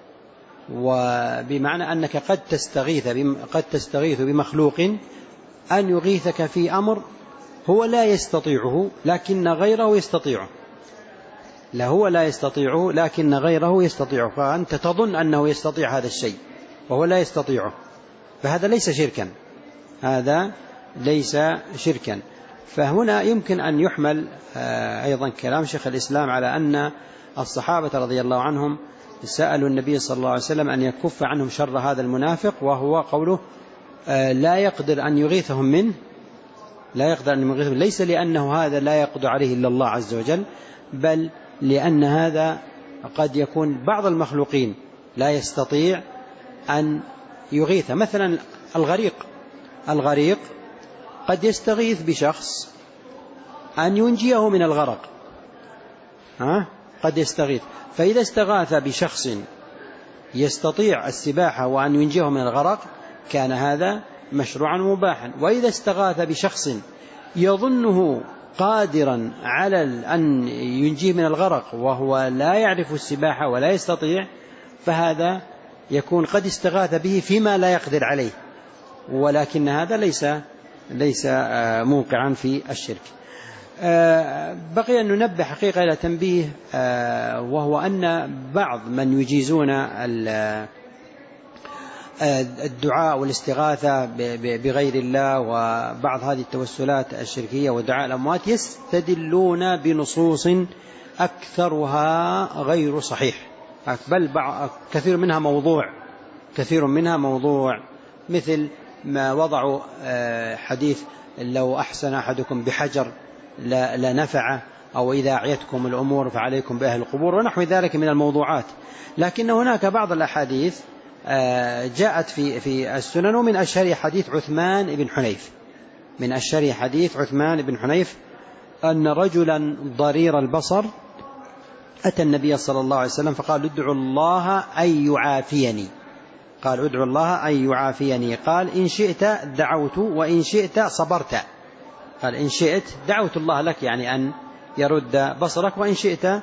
وبمعنى أنك قد تستغيث قد تستغيث بمخلوق أن يغيثك في أمر هو لا يستطيعه لكن غيره يستطيعه لا هو لا يستطيعه لكن غيره يستطيعه، فأنت تظن أنه يستطيع هذا الشيء وهو لا يستطيعه، فهذا ليس شركا هذا ليس شركا. فهنا يمكن أن يحمل أيضا كلام شيخ الإسلام على أن الصحابة رضي الله عنهم سألوا النبي صلى الله عليه وسلم أن يكف عنهم شر هذا المنافق، وهو قوله لا يقدر أن يغيثهم منه لا يقدر أن يغيثهم ليس لأنه هذا لا يقدر عليه إلا الله عز وجل، بل لأن هذا قد يكون بعض المخلوقين لا يستطيع أن يغيث. مثلا الغريق الغريق قد يستغيث بشخص أن ينجيه من الغرق ها؟ قد يستغيث، فإذا استغاث بشخص يستطيع السباحة وأن ينجيه من الغرق كان هذا مشروعا مباحا. وإذا استغاث بشخص يظنه قادرا على أن ينجيه من الغرق وهو لا يعرف السباحة ولا يستطيع فهذا يكون قد استغاث به فيما لا يقدر عليه، ولكن هذا ليس ليس موقعا في الشرك. بقي أن ننبه حقيقة إلى تنبيه، وهو أن بعض من يجيزون الدعاء والاستغاثة بغير الله وبعض هذه التوسلات الشركية ودعاء الأموات يستدلون بنصوص أكثرها غير صحيح، بل كثير منها موضوع كثير منها موضوع مثل ما وضعوا حديث لو أحسن أحدكم بحجر لا نفعه، أو إذا أعيتكم الأمور فعليكم بأهل القبور ونحو ذلك من الموضوعات. لكن هناك بعض الأحاديث جاءت في في السنن، ومن أشهر حديث عثمان بن حنيف من أشهر حديث عثمان بن حنيف أن رجلا ضرير البصر أتى النبي صلى الله عليه وسلم فقال ادعوا الله أن يعافيني قال ادعوا الله أن يعافيني قال إن شئت دعوت وإن شئت صبرت قال إن شئت دعوت الله لك يعني أن يرد بصرك، وإن شئت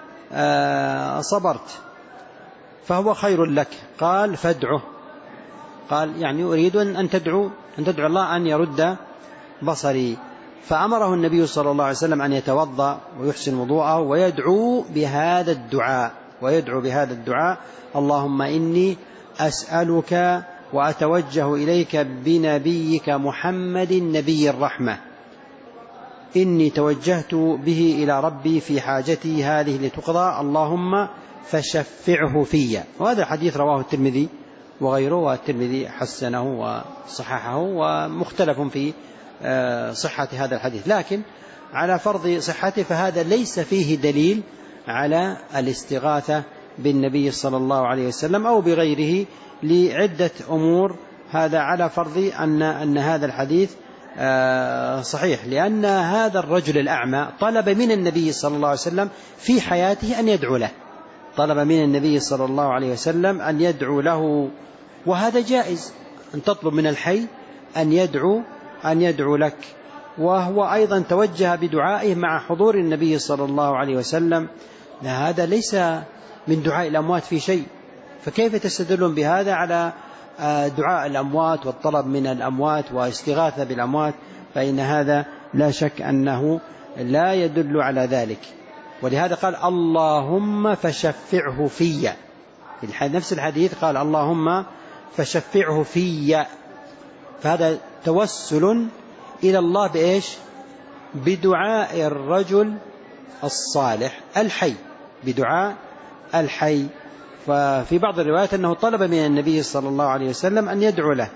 صبرت فهو خير لك. قال فادعه قال يعني أريد أن تدعو أن تدعو الله أن يرد بصري. فأمره النبي صلى الله عليه وسلم أن يتوضأ ويحسن وضوءه ويدعو بهذا الدعاء ويدعو بهذا الدعاء اللهم إني أسألك وأتوجه إليك بنبيك محمد نبي الرحمة إني توجهت به إلى ربي في حاجتي هذه لتقضى اللهم فشفعه في. وهذا الحديث رواه الترمذي وغيره، والترمذي حسنه وصححه، ومختلف في صحة هذا الحديث، لكن على فرض صحته فهذا ليس فيه دليل على الاستغاثة بالنبي صلى الله عليه وسلم أو بغيره لعدة أمور. هذا على فرض أن أن هذا الحديث صحيح، لأن هذا الرجل الأعمى طلب من النبي صلى الله عليه وسلم في حياته أن يدعو له طلب من النبي صلى الله عليه وسلم أن يدعو له، وهذا جائز أن تطلب من الحي أن يدعو أن يدعو لك. وهو أيضا توجه بدعائه مع حضور النبي صلى الله عليه وسلم، هذا ليس من دعاء الأموات في شيء، فكيف تستدلون بهذا على دعاء الأموات والطلب من الأموات واستغاثة بالأموات؟ فإن هذا لا شك أنه لا يدل على ذلك. ولهذا قال اللهم فشفعه في، في نفس الحديث قال اللهم فشفعه في. فهذا توسل إلى الله بإيش؟ بدعاء الرجل الصالح الحي، بدعاء الحي. ففي بعض الروايات أنه طلب من النبي صلى الله عليه وسلم أن يدعو له،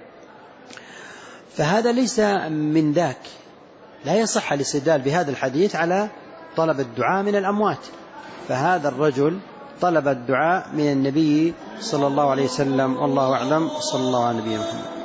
فهذا ليس من ذاك، لا يصح الاستدلال بهذا الحديث على طلب الدعاء من الأموات. فهذا الرجل طلب الدعاء من النبي صلى الله عليه وسلم، والله أعلم. صلى الله على نبينا محمد.